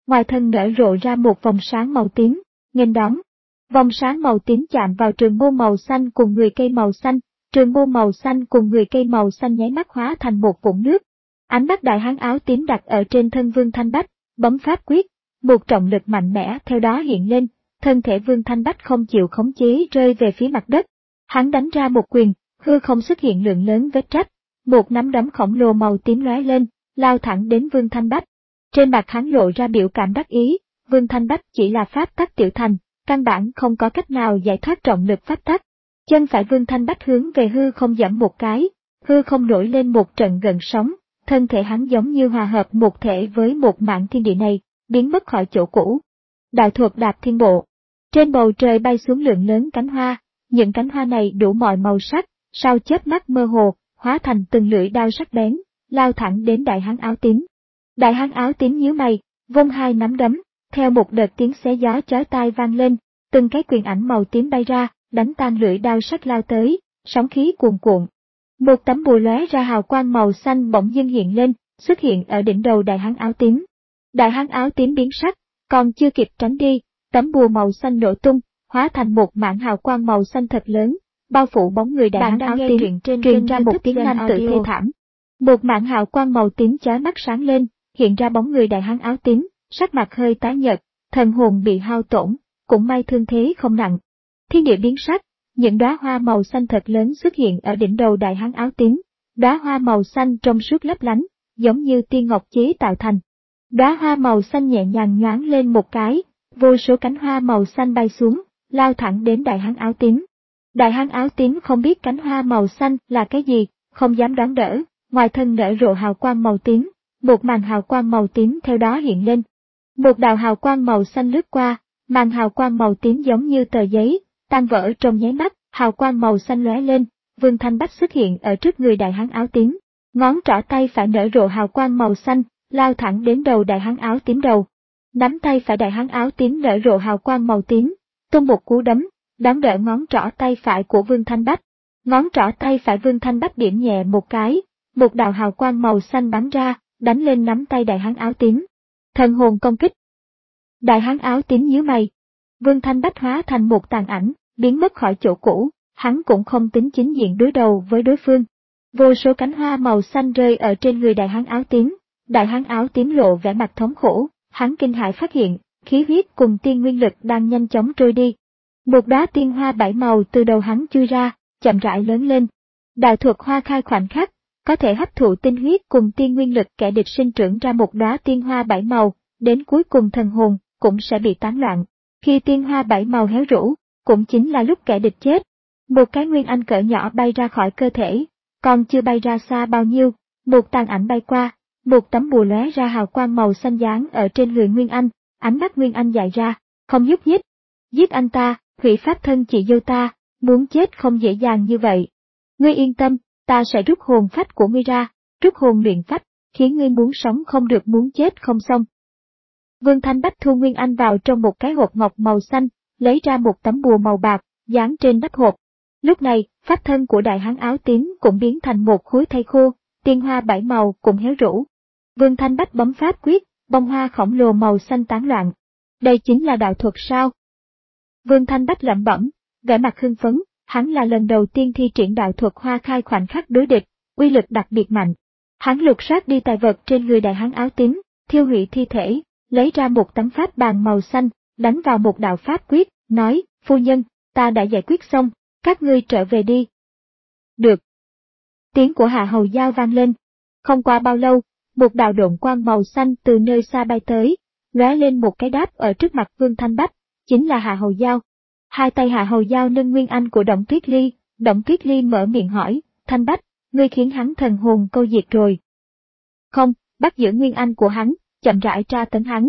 ngoài thân nở rộ ra một vòng sáng màu tím, nghênh đón. Vòng sáng màu tím chạm vào trường môn màu xanh cùng người cây màu xanh, trường môn màu xanh cùng người cây màu xanh nháy mắt hóa thành một vũng nước. Ánh mắt đại hán áo tím đặt ở trên thân Vương Thanh Bách, bấm pháp quyết, một trọng lực mạnh mẽ theo đó hiện lên, thân thể Vương Thanh Bách không chịu khống chế rơi về phía mặt đất. Hắn đánh ra một quyền, hư không xuất hiện lượng lớn vết rách, một nắm đấm khổng lồ màu tím lóe lên, lao thẳng đến Vương Thanh Bách. Trên mặt hắn lộ ra biểu cảm đắc ý, Vương Thanh Bách chỉ là pháp tắc tiểu thành, căn bản không có cách nào giải thoát trọng lực pháp tắc. Chân phải Vương Thanh Bách hướng về hư không giẫm một cái, hư không nổi lên một trận gợn sóng, thân thể hắn giống như hòa hợp một thể với một mảng thiên địa này, biến mất khỏi chỗ cũ. Đạo thuật đạp thiên bộ. Trên bầu trời bay xuống lượng lớn cánh hoa, những cánh hoa này đủ mọi màu sắc, sau chớp mắt mơ hồ, hóa thành từng lưỡi đao sắc bén, lao thẳng đến đại hán áo tím. Đại hán áo tím nhíu mày, vung hai nắm đấm, theo một đợt tiếng xé gió chói tai vang lên, từng cái quyền ảnh màu tím bay ra, đánh tan lưỡi đao sắc lao tới, sóng khí cuồn cuộn. Một tấm bùa lóe ra hào quang màu xanh bỗng dưng hiện lên, xuất hiện ở đỉnh đầu đại hán áo tím. Đại hán áo tím biến sắc, còn chưa kịp tránh đi, tấm bùa màu xanh nổ tung, hóa thành một mảng hào quang màu xanh thật lớn, bao phủ bóng người đại hán áo tím, truyền, truyền ra một tiếng nam tự thê thảm. Một mảng hào quang màu tím chói mắt sáng lên, hiện ra bóng người đại hán áo tím, sắc mặt hơi tái nhợt, thần hồn bị hao tổn, cũng may thương thế không nặng. Thiên địa biến sắc, những đóa hoa màu xanh thật lớn xuất hiện ở đỉnh đầu đại hán áo tím, đóa hoa màu xanh trong suốt lấp lánh, giống như tiên ngọc chế tạo thành. Đóa hoa màu xanh nhẹ nhàng nhoáng lên một cái, vô số cánh hoa màu xanh bay xuống, lao thẳng đến đại hán áo tím. Đại hán áo tím không biết cánh hoa màu xanh là cái gì, không dám đón đỡ, ngoài thân nở rộ hào quang màu tím, một màn hào quang màu tím theo đó hiện lên. Một đạo hào quang màu xanh lướt qua, màn hào quang màu tím giống như tờ giấy, tan vỡ trong nháy mắt, hào quang màu xanh lóe lên, Vương Thanh Bách xuất hiện ở trước người đại hán áo tím, ngón trỏ tay phải nở rộ hào quang màu xanh, lao thẳng đến đầu đại hán áo tím đầu. Nắm tay phải đại hán áo tím nở rộ hào quang màu tím, tung một cú đấm, đón đỡ ngón trỏ tay phải của Vương Thanh Bách. Ngón trỏ tay phải Vương Thanh Bách điểm nhẹ một cái, một đạo hào quang màu xanh bắn ra, đánh lên nắm tay đại hán áo tím. Thần hồn công kích. Đại hán áo tím nhíu mày. Vương Thanh Bách hóa thành một tàn ảnh, biến mất khỏi chỗ cũ, hắn cũng không tính chính diện đối đầu với đối phương. Vô số cánh hoa màu xanh rơi ở trên người đại hán áo tím, đại hán áo tím lộ vẻ mặt thống khổ, hắn kinh hãi phát hiện, khí huyết cùng tiên nguyên lực đang nhanh chóng trôi đi. Một đóa tiên hoa bảy màu từ đầu hắn chui ra, chậm rãi lớn lên. Đạo thuật hoa khai khoảnh khắc, có thể hấp thụ tinh huyết cùng tiên nguyên lực kẻ địch sinh trưởng ra một đóa tiên hoa bảy màu, đến cuối cùng thần hồn cũng sẽ bị tán loạn. Khi tiên hoa bảy màu héo rũ, cũng chính là lúc kẻ địch chết. Một cái nguyên anh cỡ nhỏ bay ra khỏi cơ thể, còn chưa bay ra xa bao nhiêu, một tàn ảnh bay qua, một tấm bùa lóe ra hào quang màu xanh dán ở trên người Nguyên Anh, ánh mắt Nguyên Anh dại ra, không nhúc nhích. Giết anh ta, hủy pháp thân chị dâu ta, muốn chết không dễ dàng như vậy. Ngươi yên tâm, ta sẽ rút hồn phách của ngươi ra, rút hồn luyện phách, khiến ngươi muốn sống không được muốn chết không xong. Vương Thanh Bách thu Nguyên Anh vào trong một cái hộp ngọc màu xanh, lấy ra một tấm bùa màu bạc, dán trên nắp hộp. Lúc này, pháp thân của đại hán áo tím cũng biến thành một khối thây khô, tiên hoa bảy màu cũng héo rũ. Vương Thanh Bách bấm pháp quyết, bông hoa khổng lồ màu xanh tán loạn. Đây chính là đạo thuật sao? Vương Thanh Bách lẩm bẩm, vẻ mặt hưng phấn, hắn là lần đầu tiên thi triển đạo thuật hoa khai khoảnh khắc đối địch, uy lực đặc biệt mạnh. Hắn lục soát đi tài vật trên người đại hán áo tím, thiêu hủy thi thể, lấy ra một tấm pháp bàn màu xanh, đánh vào một đạo pháp quyết, nói, phu nhân, ta đã giải quyết xong, các ngươi trở về đi. Được. Tiếng của Hạ Hầu Giao vang lên. Không qua bao lâu, một đạo độn quang màu xanh từ nơi xa bay tới, lóe lên một cái đáp ở trước mặt Vương Thanh Bách, chính là Hạ Hầu Giao. Hai tay Hạ Hầu Giao nâng Nguyên Anh của Động Tuyết Ly, Động Tuyết Ly mở miệng hỏi, Thanh Bách, ngươi khiến hắn thần hồn câu diệt rồi. Không, bắt giữ Nguyên Anh của hắn, chậm rãi tra tấn hắn.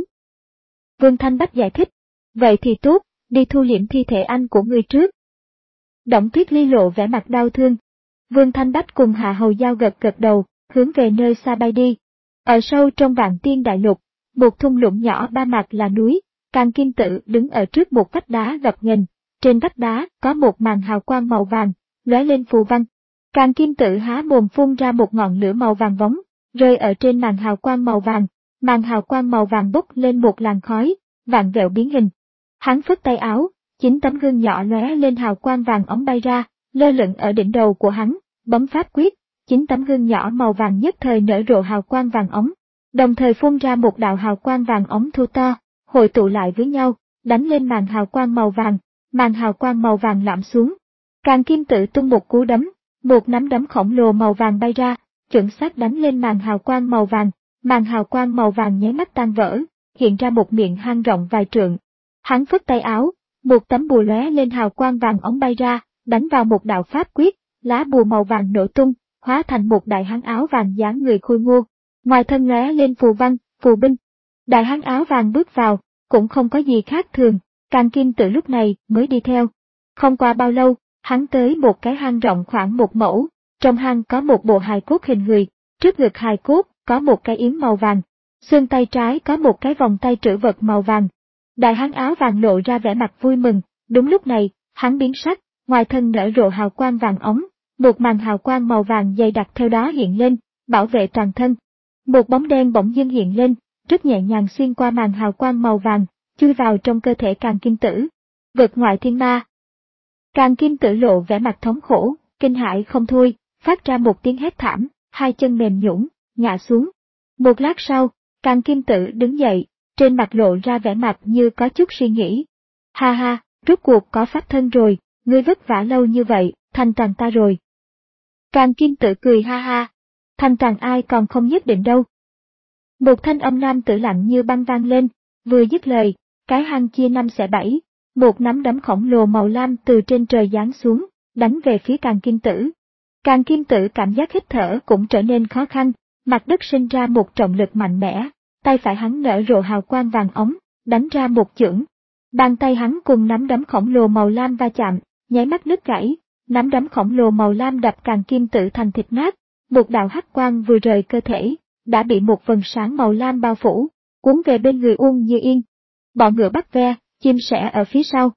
Vương Thanh Bách giải thích, vậy thì tốt, đi thu liễm thi thể anh của ngươi trước. Động Tuyết Ly lộ vẻ mặt đau thương. Vương Thanh Bách cùng Hạ Hầu Giao gật gật đầu, hướng về nơi xa bay đi. Ở sâu trong Vạn Tiên Đại Lục, một thung lũng nhỏ ba mặt là núi, Càn Kim Tự đứng ở trước một vách đá gập ghềnh, trên vách đá có một màn hào quang màu vàng, lóe lên phù văn. Càn Kim Tự há mồm phun ra một ngọn lửa màu vàng bóng, rơi ở trên màn hào quang màu vàng, màn hào quang màu vàng bốc lên một làn khói, vạn vẹo biến hình. Hắn phất tay áo, chín tấm gương nhỏ lóe lên hào quang vàng óng bay ra, lơ lửng ở đỉnh đầu của hắn, bấm pháp quyết, chín tấm gương nhỏ màu vàng nhất thời nở rộ hào quang vàng óng, đồng thời phun ra một đạo hào quang vàng óng thu to, hội tụ lại với nhau, đánh lên màn hào quang màu vàng, màn hào quang màu vàng lõm xuống. Càn Kim Tự tung một cú đấm, một nắm đấm khổng lồ màu vàng bay ra, chuẩn xác đánh lên màn hào quang màu vàng, màn hào quang màu vàng nháy mắt tan vỡ, hiện ra một miệng hang rộng vài trượng. Hắn phất tay áo, một tấm bùa lóe lên hào quang vàng óng bay ra, đánh vào một đạo pháp quyết, lá bùa màu vàng nổ tung, hóa thành một đại hán áo vàng dáng người khôi ngô, ngoài thân lóe lên phù văn, phù binh. Đại hán áo vàng bước vào, cũng không có gì khác thường, Càn Kim Tự lúc này mới đi theo. Không qua bao lâu, hắn tới một cái hang rộng khoảng một mẫu, trong hang có một bộ hài cốt hình người, trước ngực hài cốt có một cái yếm màu vàng, xương tay trái có một cái vòng tay trữ vật màu vàng. Đại hán áo vàng lộ ra vẻ mặt vui mừng, đúng lúc này, hắn biến sắc, ngoài thân nở rộ hào quang vàng óng, một màn hào quang màu vàng dày đặc theo đó hiện lên, bảo vệ toàn thân. Một bóng đen bỗng dưng hiện lên, rất nhẹ nhàng xuyên qua màn hào quang màu vàng, chui vào trong cơ thể Càn Kim Tử. Vực ngoại thiên ma. Càn Kim Tử lộ vẻ mặt thống khổ, kinh hãi không thôi, phát ra một tiếng hét thảm, hai chân mềm nhũn, ngã xuống. Một lát sau, Càn Kim Tử đứng dậy, trên mặt lộ ra vẻ mặt như có chút suy nghĩ. Ha ha, rốt cuộc có pháp thân rồi, ngươi vất vả lâu như vậy, thành toàn ta rồi. Càn Kim Tử cười ha ha, thành toàn ai còn không nhất định đâu. Một thanh âm nam tử lạnh như băng vang lên, vừa dứt lời, cái hang chia năm xẻ bảy, một nắm đấm khổng lồ màu lam từ trên trời giáng xuống, đánh về phía Càn Kim Tử. Càn Kim Tử cảm giác hít thở cũng trở nên khó khăn, mặt đất sinh ra một trọng lực mạnh mẽ, tay phải hắn nở rộ hào quang vàng óng, đánh ra một chưởng. Bàn tay hắn cùng nắm đấm khổng lồ màu lam va chạm, nháy mắt nứt gãy, nắm đấm khổng lồ màu lam đập Càn Kim Tử thành thịt nát, một đạo hắc quang vừa rời cơ thể, đã bị một vầng sáng màu lam bao phủ, cuốn về bên người Uông Như Yên. Bọn ngựa bắt ve, chim sẻ ở phía sau.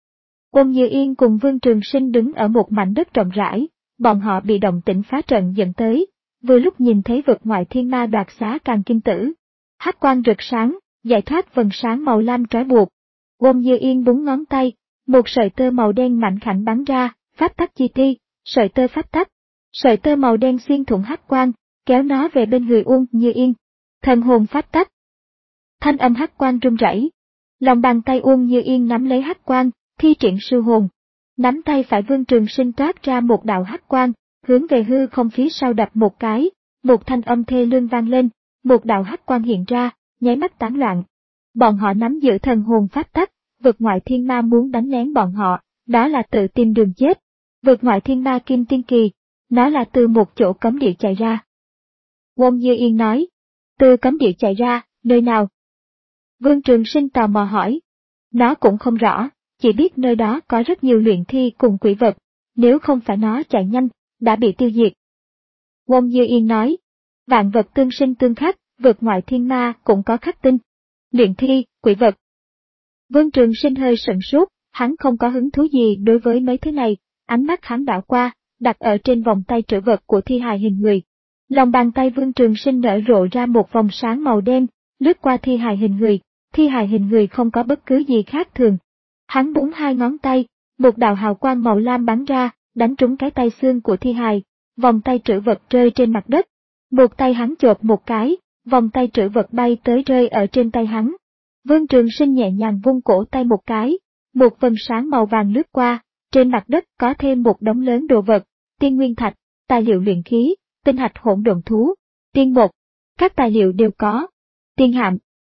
Uông Như Yên cùng Vương Trường Sinh đứng ở một mảnh đất rộng rãi, bọn họ bị động tĩnh phá trận dẫn tới, vừa lúc nhìn thấy vực ngoại thiên ma đoạt xá Càn Kim Tử. Hắc quang rực sáng, giải thoát vầng sáng màu lam trói buộc. Uông Như Yên búng ngón tay, một sợi tơ màu đen mảnh khảnh bắn ra, pháp tắc chi ti, sợi tơ pháp tắc. Sợi tơ màu đen xuyên thủng hắc quang, kéo nó về bên người Uông Như Yên. Thần hồn pháp tắc. Thanh âm hắc quang rung rẩy. Lòng bàn tay Uông Như Yên nắm lấy hắc quang, thi triển sư hồn. Nắm tay phải Vương Trường Sinh toát ra một đạo hắc quang, hướng về hư không phía sau đập một cái, một thanh âm thê lương vang lên, một đạo hắc quang hiện ra, nháy mắt tán loạn. Bọn họ nắm giữ thần hồn pháp tắc, vực ngoại thiên ma muốn đánh lén bọn họ, đó là tự tìm đường chết. Vực ngoại thiên ma Kim Tiên Kỳ, nó là từ một chỗ cấm địa chạy ra. Uông Như Yên nói, từ cấm địa chạy ra, nơi nào? Vương Trường Sinh tò mò hỏi. Nó cũng không rõ, chỉ biết nơi đó có rất nhiều luyện thi cùng quỷ vật, nếu không phải nó chạy nhanh, đã bị tiêu diệt. Uông Như Yên nói, vạn vật tương sinh tương khắc, vực ngoại thiên ma cũng có khắc tinh. Luyện thi, quỷ vật. Vương Trường Sinh hơi sửng sốt, hắn không có hứng thú gì đối với mấy thứ này, ánh mắt hắn đảo qua, đặt ở trên vòng tay trữ vật của thi hài hình người. Lòng bàn tay Vương Trường Sinh nở rộ ra một vòng sáng màu đen, lướt qua thi hài hình người, thi hài hình người không có bất cứ gì khác thường. Hắn búng hai ngón tay, một đạo hào quang màu lam bắn ra, đánh trúng cái tay xương của thi hài, vòng tay trữ vật rơi trên mặt đất. Một tay hắn chộp một cái, vòng tay trữ vật bay tới rơi ở trên tay hắn. Vương Trường Sinh nhẹ nhàng vung cổ tay một cái, một vầng sáng màu vàng lướt qua, trên mặt đất có thêm một đống lớn đồ vật, tiên nguyên thạch, tài liệu luyện khí, tinh hạch hỗn độn thú, tiên bột, các tài liệu đều có. Tiên hạm.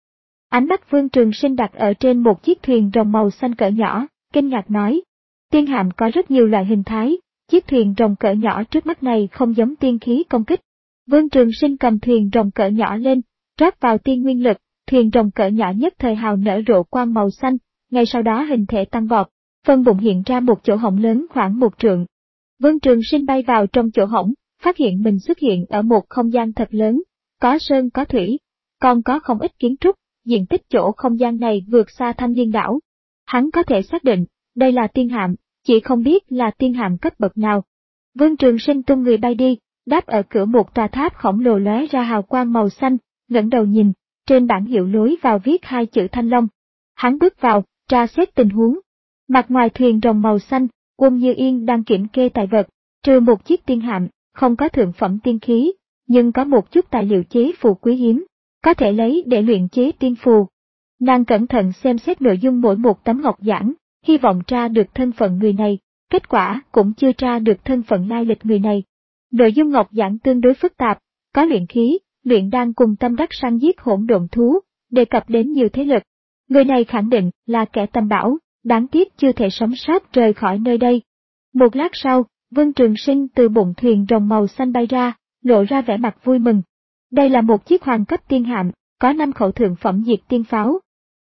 Ánh mắt Vương Trường Sinh đặt ở trên một chiếc thuyền rồng màu xanh cỡ nhỏ, kinh ngạc nói. Tiên hạm có rất nhiều loại hình thái, chiếc thuyền rồng cỡ nhỏ trước mắt này không giống tiên khí công kích. Vương Trường Sinh cầm thuyền rồng cỡ nhỏ lên, rót vào tiên nguyên lực, thuyền rồng cỡ nhỏ nhất thời hào nở rộ quang màu xanh, ngay sau đó hình thể tăng vọt, phân bụng hiện ra một chỗ hổng lớn khoảng một trượng. Vương Trường Sinh bay vào trong chỗ hổng, phát hiện mình xuất hiện ở một không gian thật lớn, có sơn có thủy, còn có không ít kiến trúc, diện tích chỗ không gian này vượt xa Thanh Liên đảo. Hắn có thể xác định, đây là tiên hạm, chỉ không biết là tiên hạm cấp bậc nào. Vương Trường Sinh tung người bay đi, đáp ở cửa một tòa tháp khổng lồ lóe ra hào quang màu xanh, ngẩng đầu nhìn, trên bảng hiệu lối vào viết hai chữ Thanh Long. Hắn bước vào, tra xét tình huống. Mặt ngoài thuyền rồng màu xanh, Uông Như Yên đang kiểm kê tài vật, trừ một chiếc tiên hạm, không có thượng phẩm tiên khí, nhưng có một chút tài liệu chế phù quý hiếm, có thể lấy để luyện chế tiên phù. Nàng cẩn thận xem xét nội dung mỗi một tấm ngọc giản, hy vọng tra được thân phận người này, kết quả cũng chưa tra được thân phận lai lịch người này. Nội dung ngọc giản tương đối phức tạp, có luyện khí, luyện đan cùng tâm đắc săn giết hỗn độn thú, đề cập đến nhiều thế lực. Người này khẳng định là kẻ tầm bảo, đáng tiếc chưa thể sống sót rời khỏi nơi đây. Một lát sau, Vân Trường Sinh từ bụng thuyền rồng màu xanh bay ra, lộ ra vẻ mặt vui mừng. Đây là một chiếc hoàng cấp tiên hạm, có năm khẩu thượng phẩm diệt tiên pháo.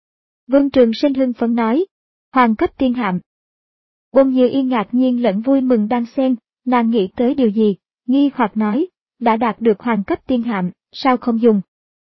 Vân Trường Sinh hưng phấn nói, hoàng cấp tiên hạm. Uông Như Yên ngạc nhiên lẫn vui mừng đang xen, nàng nghĩ tới điều gì, nghi hoặc nói, đã đạt được hoàng cấp tiên hạm, sao không dùng?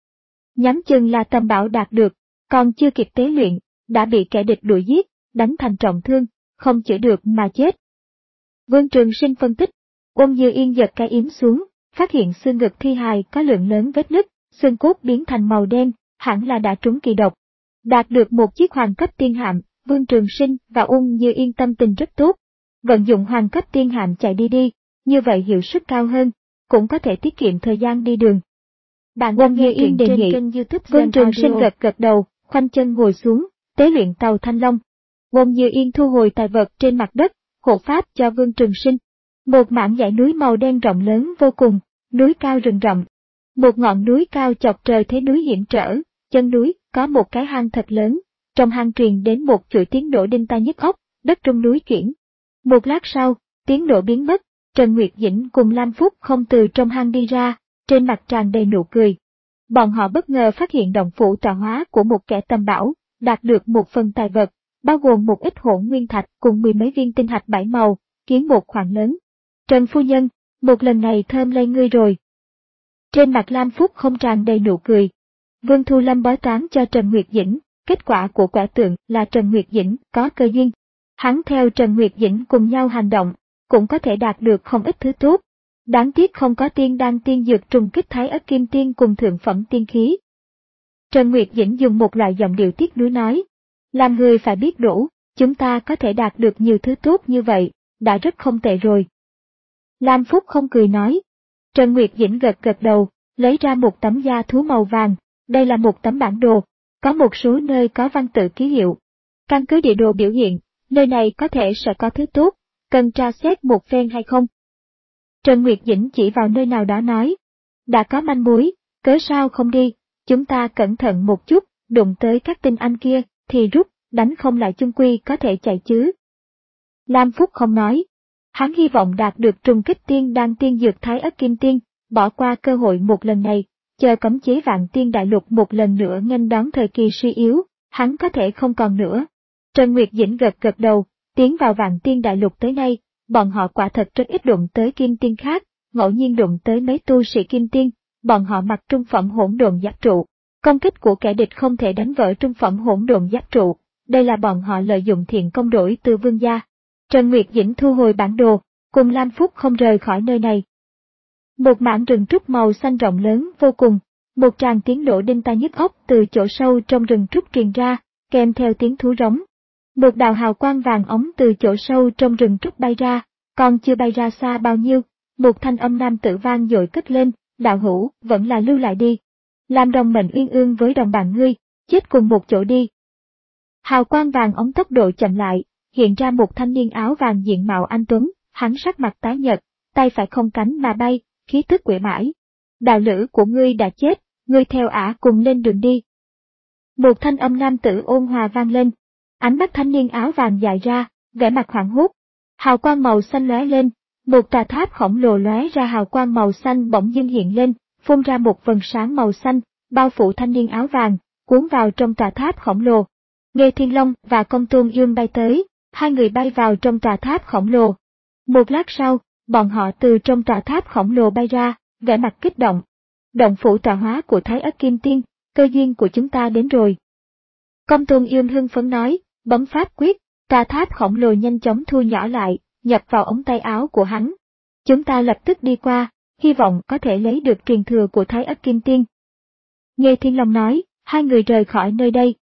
Nhắm chừng là tầm bảo đạt được, còn chưa kịp tế luyện, đã bị kẻ địch đuổi giết, đánh thành trọng thương, không chữa được mà chết. Vương Trường Sinh phân tích, Uông Như Yên giật cái yếm xuống, phát hiện xương ngực thi hài có lượng lớn vết nứt, xương cốt biến thành màu đen, hẳn là đã trúng kỳ độc. Đạt được một chiếc hoàng cấp tiên hạm, Vương Trường Sinh và Uông Như Yên tâm tình rất tốt. Vận dụng hoàng cấp tiên hạm chạy đi đi, như vậy hiệu suất cao hơn, cũng có thể tiết kiệm thời gian đi đường. Bạn Uông Như Yên đề nghị, Vương Trường Sinh gật gật đầu, khoanh chân ngồi xuống, tế luyện tàu Thanh Long. Uông Như Yên thu hồi tài vật trên mặt đất, hộ pháp cho Vương Trường Sinh. Một mảng dãy núi màu đen rộng lớn vô cùng, núi cao rừng rậm. Một ngọn núi cao chọc trời thế núi hiểm trở, chân núi có một cái hang thật lớn, trong hang truyền đến một chuỗi tiếng nổ đinh tai nhức óc, đất trong núi chuyển. Một lát sau, tiếng nổ biến mất, Trần Nguyệt Dĩnh cùng Lam Phúc không từ trong hang đi ra, trên mặt tràn đầy nụ cười. Bọn họ bất ngờ phát hiện động phủ tọa hóa của một kẻ tầm bảo, đạt được một phần tài vật, bao gồm một ít hỗn nguyên thạch cùng mười mấy viên tinh hạch bảy màu, kiến một khoản lớn. Trần phu nhân, một lần này thơm lây ngươi rồi. Trên mặt Lam Phúc không tràn đầy nụ cười. Vương Thu Lâm bói toán cho Trần Nguyệt Dĩnh, kết quả của quả tượng là Trần Nguyệt Dĩnh có cơ duyên. Hắn theo Trần Nguyệt Dĩnh cùng nhau hành động, cũng có thể đạt được không ít thứ tốt. Đáng tiếc không có tiên đan tiên dược trùng kích thái ất kim tiên cùng thượng phẩm tiên khí. Trần Nguyệt Dĩnh dùng một loại giọng điệu tiếc nuối nói, làm người phải biết đủ, chúng ta có thể đạt được nhiều thứ tốt như vậy, đã rất không tệ rồi. Lam Phúc không cười nói. Trần Nguyệt Dĩnh gật gật đầu, lấy ra một tấm da thú màu vàng, đây là một tấm bản đồ, có một số nơi có văn tự ký hiệu. Căn cứ địa đồ biểu hiện, nơi này có thể sẽ có thứ tốt, cần tra xét một phen hay không? Trần Nguyệt Dĩnh chỉ vào nơi nào đó nói, đã có manh mối, cớ sao không đi, chúng ta cẩn thận một chút, đụng tới các tinh anh kia, thì rút, đánh không lại chung quy có thể chạy chứ. Lam Phúc không nói. Hắn hy vọng đạt được trùng kích tiên đan tiên dược thái ất kim tiên, bỏ qua cơ hội một lần này, chờ cấm chế vạn tiên đại lục một lần nữa nghênh đón thời kỳ suy yếu, hắn có thể không còn nữa. Trần Nguyệt Dĩnh gật gật đầu, tiến vào vạn tiên đại lục tới nay, bọn họ quả thật rất ít đụng tới kim tiên khác, ngẫu nhiên đụng tới mấy tu sĩ kim tiên, bọn họ mặc trung phẩm hỗn độn giáp trụ. Công kích của kẻ địch không thể đánh vỡ trung phẩm hỗn độn giáp trụ, đây là bọn họ lợi dụng thiện công đổi từ vương gia. Trần Nguyệt Dĩnh thu hồi bản đồ, cùng Lam Phúc không rời khỏi nơi này. Một mảng rừng trúc màu xanh rộng lớn vô cùng, một tràng tiếng nổ đinh tai nhức óc từ chỗ sâu trong rừng trúc truyền ra, kèm theo tiếng thú rống. Một đạo hào quang vàng ống từ chỗ sâu trong rừng trúc bay ra, còn chưa bay ra xa bao nhiêu, một thanh âm nam tử vang dội cất lên, đạo hữu, vẫn là lưu lại đi. Làm đồng mệnh uyên ương với đồng bạn ngươi, chết cùng một chỗ đi. Hào quang vàng ống tốc độ chậm lại, hiện ra một thanh niên áo vàng diện mạo anh tuấn, hắn sắc mặt tái nhợt, tay phải không cánh mà bay, khí tức quể mãi. Đạo lữ của ngươi đã chết, ngươi theo ả cùng lên đường đi. Một thanh âm nam tử ôn hòa vang lên, ánh mắt thanh niên áo vàng dài ra, vẻ mặt hoảng hốt. Hào quang màu xanh lóe lên, một tòa tháp khổng lồ lóe ra hào quang màu xanh bỗng dưng hiện lên, phun ra một vầng sáng màu xanh, bao phủ thanh niên áo vàng, cuốn vào trong tòa tháp khổng lồ. Nghê Thiên Long và Công Tôn Dương bay tới, hai người bay vào trong tòa tháp khổng lồ. Một lát sau, bọn họ từ trong tòa tháp khổng lồ bay ra, vẻ mặt kích động. Động phủ tọa hóa của Thái Ất Kim Tiên, cơ duyên của chúng ta đến rồi. Công Tôn Dương hưng phấn nói, bấm pháp quyết, tòa tháp khổng lồ nhanh chóng thu nhỏ lại, nhập vào ống tay áo của hắn. Chúng ta lập tức đi qua, hy vọng có thể lấy được truyền thừa của Thái Ất Kim Tiên. Nghê Thiên Long nói, hai người rời khỏi nơi đây.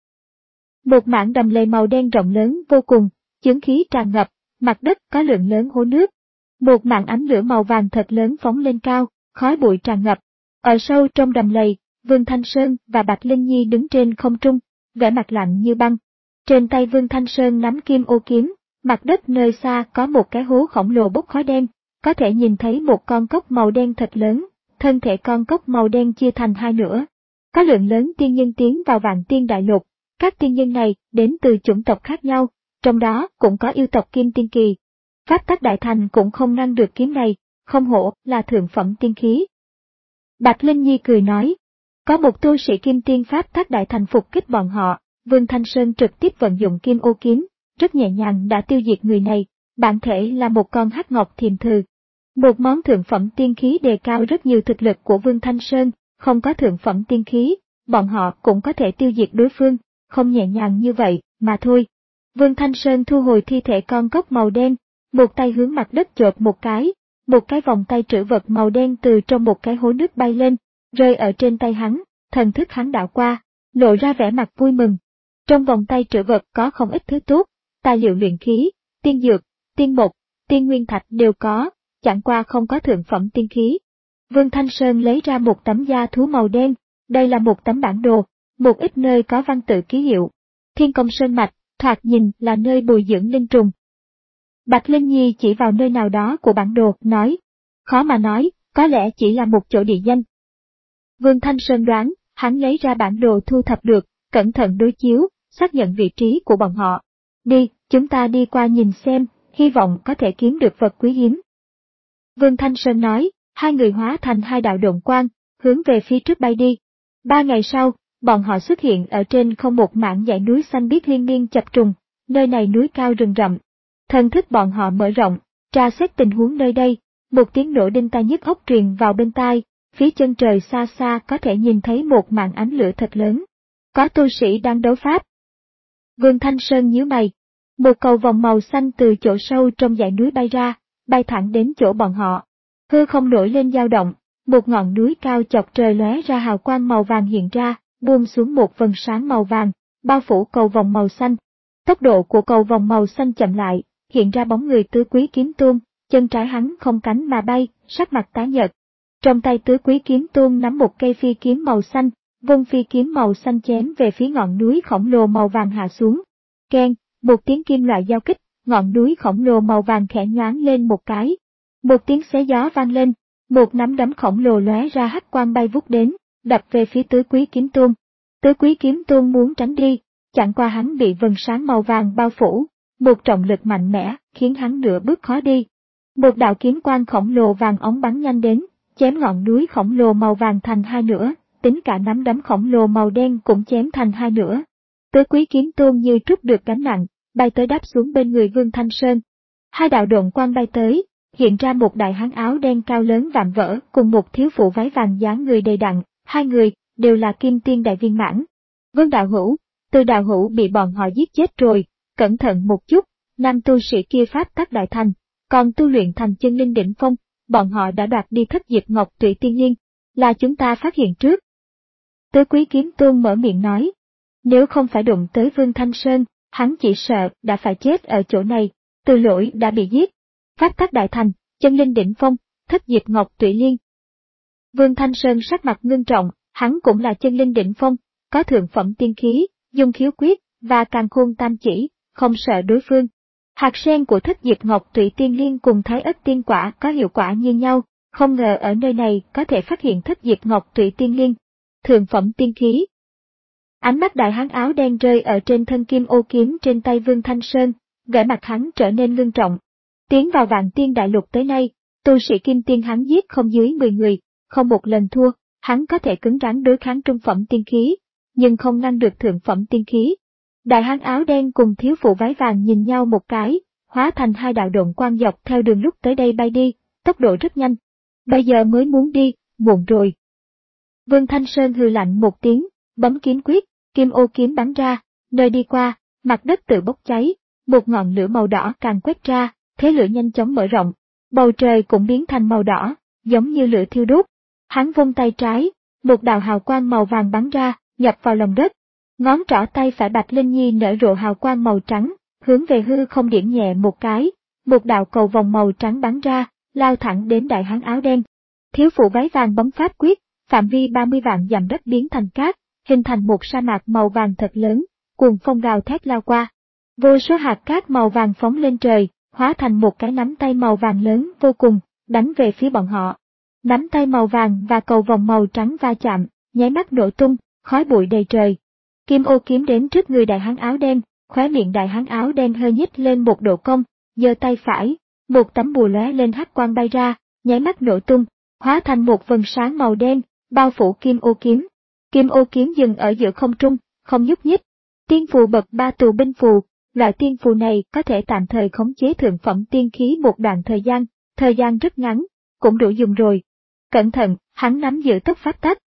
Một mảng đầm lầy màu đen rộng lớn vô cùng, chướng khí tràn ngập, mặt đất có lượng lớn hố nước. Một mảng ánh lửa màu vàng thật lớn phóng lên cao, khói bụi tràn ngập. Ở sâu trong đầm lầy, Vương Thanh Sơn và Bạch Linh Nhi đứng trên không trung, vẻ mặt lạnh như băng. Trên tay Vương Thanh Sơn nắm kim ô kiếm, mặt đất nơi xa có một cái hố khổng lồ bốc khói đen, có thể nhìn thấy một con cốc màu đen thật lớn, thân thể con cốc màu đen chia thành hai nửa. Có lượng lớn tiên nhân tiến vào Vạn Tiên Đại Lục, các tiên nhân này đến từ chủng tộc khác nhau, trong đó cũng có yêu tộc Kim Tiên Kỳ. Pháp Tắc Đại Thành cũng không ngăn được kiếm này, không hổ là thượng phẩm tiên khí. Bạch Linh Nhi cười nói, có một tu sĩ Kim Tiên Pháp Tắc Đại Thành phục kích bọn họ, Vương Thanh Sơn trực tiếp vận dụng kim ô kiếm, rất nhẹ nhàng đã tiêu diệt người này, bản thể là một con hắc ngọc thiềm thừ. Một món thượng phẩm tiên khí đề cao rất nhiều thực lực của Vương Thanh Sơn, không có thượng phẩm tiên khí, bọn họ cũng có thể tiêu diệt đối phương, không nhẹ nhàng như vậy, mà thôi. Vương Thanh Sơn thu hồi thi thể con cốc màu đen, một tay hướng mặt đất chộp một cái, một cái vòng tay trữ vật màu đen từ trong một cái hố nước bay lên, rơi ở trên tay hắn, thần thức hắn đảo qua, lộ ra vẻ mặt vui mừng. Trong vòng tay trữ vật có không ít thứ tốt, tài liệu luyện khí, tiên dược, tiên mục, tiên nguyên thạch đều có, chẳng qua không có thượng phẩm tiên khí. Vương Thanh Sơn lấy ra một tấm da thú màu đen, đây là một tấm bản đồ, một ít nơi có văn tự ký hiệu. Thiên Công Sơn Mạch, thoạt nhìn là nơi bồi dưỡng linh trùng. Bạch Linh Nhi chỉ vào nơi nào đó của bản đồ, nói, khó mà nói, có lẽ chỉ là một chỗ địa danh. Vương Thanh Sơn đoán, hắn lấy ra bản đồ thu thập được, cẩn thận đối chiếu, xác nhận vị trí của bọn họ. Đi, chúng ta đi qua nhìn xem, hy vọng có thể kiếm được vật quý hiếm. Vương Thanh Sơn nói, hai người hóa thành hai đạo độn quang, hướng về phía trước bay đi. Ba ngày sau, bọn họ xuất hiện ở trên không một mảng dãy núi xanh biếc liên miên chập trùng, nơi này núi cao rừng rậm. Thần thức bọn họ mở rộng, tra xét tình huống nơi đây, một tiếng nổ đinh tai nhức óc truyền vào bên tai, phía chân trời xa xa có thể nhìn thấy một màn ánh lửa thật lớn. Có tu sĩ đang đấu pháp. Vương Thanh Sơn nhíu mày. Một cầu vòng màu xanh từ chỗ sâu trong dãy núi bay ra, bay thẳng đến chỗ bọn họ. Hư không nổi lên dao động, một ngọn núi cao chọc trời lóe ra hào quang màu vàng hiện ra, buông xuống một vầng sáng màu vàng, bao phủ cầu vòng màu xanh. Tốc độ của cầu vòng màu xanh chậm lại, hiện ra bóng người Tứ Quý Kiếm Tôn, chân trái hắn không cánh mà bay, sắc mặt tái nhợt. Trong tay Tứ Quý Kiếm Tôn nắm một cây phi kiếm màu xanh, vung phi kiếm màu xanh chém về phía ngọn núi khổng lồ màu vàng hạ xuống. Keng, một tiếng kim loại giao kích, ngọn núi khổng lồ màu vàng khẽ nhoáng lên một cái. Một tiếng xé gió vang lên, một nắm đấm khổng lồ lóe ra hắc quang bay vút đến, đập về phía Tứ Quý Kiếm Tôn. Tứ Quý Kiếm Tôn muốn tránh đi, chẳng qua hắn bị vầng sáng màu vàng bao phủ, một trọng lực mạnh mẽ khiến hắn nửa bước khó đi. Một đạo kiếm quang khổng lồ vàng óng bắn nhanh đến, chém ngọn núi khổng lồ màu vàng thành hai nửa, tính cả nắm đấm khổng lồ màu đen cũng chém thành hai nửa. Tứ Quý Kiếm Tôn như trút được gánh nặng, bay tới đáp xuống bên người Vương Thanh Sơn. Hai đạo độn quang bay tới, hiện ra một đại hán áo đen cao lớn vạm vỡ cùng một thiếu phụ váy vàng dáng người đầy đặn, hai người đều là Kim Tiên đại viên mãn. Vương đạo hữu, Từ đạo hữu bị bọn họ giết chết rồi, cẩn thận một chút, nam tu sĩ kia pháp tắc đại thành, còn tu luyện thành chân linh đỉnh phong, bọn họ đã đoạt đi thất diệp ngọc tụy tiên liên, là chúng ta phát hiện trước. Tứ Quý Kiếm Tôn mở miệng nói, nếu không phải đụng tới Vương Thanh Sơn, hắn chỉ sợ đã phải chết ở chỗ này, Từ lỗi đã bị giết. Pháp tắc đại thành, chân linh đỉnh phong, thất diệp ngọc tụy liên. Vương Thanh Sơn sắc mặt ngưng trọng, hắn cũng là chân linh đỉnh phong, có thượng phẩm tiên khí, dung khiếu quyết, và càn khôn tam chỉ, không sợ đối phương. Hạt sen của thất diệp ngọc tụy tiên liên cùng thái ất tiên quả có hiệu quả như nhau, không ngờ ở nơi này có thể phát hiện thất diệp ngọc tụy tiên liên. Thượng phẩm tiên khí. Ánh mắt đại hán áo đen rơi ở trên thân kim ô kiếm trên tay Vương Thanh Sơn, vẻ mặt hắn trở nên ngưng trọng. Tiến vào Vạn Tiên Đại Lục tới nay, tu sĩ Kim Tiên hắn giết không dưới mười người, không một lần thua, hắn có thể cứng rắn đối kháng trung phẩm tiên khí, nhưng không ngăn được thượng phẩm tiên khí. Đại hán áo đen cùng thiếu phụ váy vàng nhìn nhau một cái, hóa thành hai đạo độn quang dọc theo đường lúc tới đây bay đi, tốc độ rất nhanh. Bây giờ mới muốn đi, muộn rồi. Vương Thanh Sơn hừ lạnh một tiếng, bấm kiếm quyết, kim ô kiếm bắn ra, nơi đi qua, mặt đất tự bốc cháy, một ngọn lửa màu đỏ càng quét ra, thế lửa nhanh chóng mở rộng, bầu trời cũng biến thành màu đỏ, giống như lửa thiêu đốt. Hắn vung tay trái, một đạo hào quang màu vàng bắn ra, nhập vào lòng đất. Ngón trỏ tay phải Bạch Linh Nhi nở rộ hào quang màu trắng, hướng về hư không điểm nhẹ một cái, một đạo cầu vòng màu trắng bắn ra, lao thẳng đến đại hán áo đen. Thiếu phụ váy vàng bấm pháp quyết, phạm vi ba mươi vạn dặm đất biến thành cát, hình thành một sa mạc màu vàng thật lớn, cuồng phong gào thét lao qua. Vô số hạt cát màu vàng phóng lên trời, hóa thành một cái nắm tay màu vàng lớn vô cùng, đánh về phía bọn họ. Nắm tay màu vàng và cầu vòng màu trắng va chạm, nháy mắt nổ tung, khói bụi đầy trời. Kim ô kiếm đến trước người đại hán áo đen, khóe miệng đại hán áo đen hơi nhích lên một độ cong, giơ tay phải, một tấm bùa lóe lên hắc quang bay ra, nháy mắt nổ tung, hóa thành một vầng sáng màu đen, bao phủ kim ô kiếm. Kim ô kiếm dừng ở giữa không trung, không nhúc nhích. Tiên phù bậc ba tù binh phù, loại tiên phù này có thể tạm thời khống chế thượng phẩm tiên khí một đoạn thời gian, thời gian rất ngắn, cũng đủ dùng rồi. Cẩn thận, hắn nắm giữ tất pháp tắc.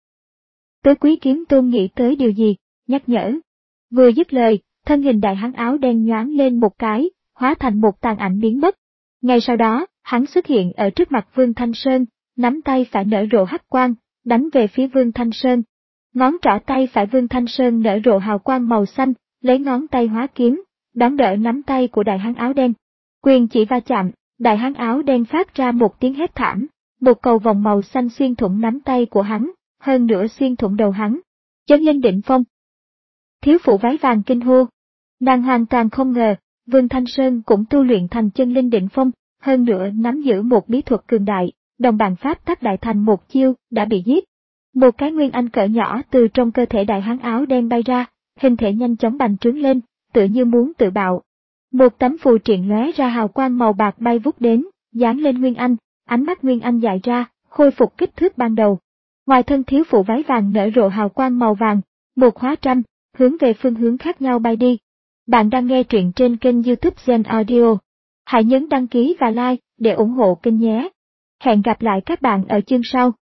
Tứ Quý Kiếm Tôn nghĩ tới điều gì, nhắc nhở. Vừa dứt lời, thân hình đại hán áo đen nhoáng lên một cái, hóa thành một tàn ảnh biến mất. Ngay sau đó, hắn xuất hiện ở trước mặt Vương Thanh Sơn, nắm tay phải nở rộ hắc quang, đánh về phía Vương Thanh Sơn. Ngón trỏ tay phải Vương Thanh Sơn nở rộ hào quang màu xanh, lấy ngón tay hóa kiếm, đón đỡ nắm tay của đại hán áo đen. Quyền chỉ va chạm, đại hán áo đen phát ra một tiếng hét thảm, một cầu vòng màu xanh xuyên thủng nắm tay của hắn, hơn nữa xuyên thủng đầu hắn. Chân linh định phong. Thiếu phụ váy vàng kinh hô. Nàng hoàn toàn không ngờ, Vương Thanh Sơn cũng tu luyện thành chân linh định phong, hơn nữa nắm giữ một bí thuật cường đại, đồng bàn pháp tác đại thành một chiêu, đã bị giết. Một cái nguyên anh cỡ nhỏ từ trong cơ thể đại hán áo đen bay ra, hình thể nhanh chóng bành trướng lên, tựa như muốn tự bạo. Một tấm phù triện lóe ra hào quang màu bạc bay vút đến, dán lên nguyên anh, ánh mắt nguyên anh dại ra, khôi phục kích thước ban đầu. Ngoài thân thiếu phụ váy vàng nở rộ hào quang màu vàng, một hóa trăm, hướng về phương hướng khác nhau bay đi. Bạn đang nghe truyện trên kênh YouTube Gen Audio. Hãy nhấn đăng ký và like để ủng hộ kênh nhé. Hẹn gặp lại các bạn ở chương sau.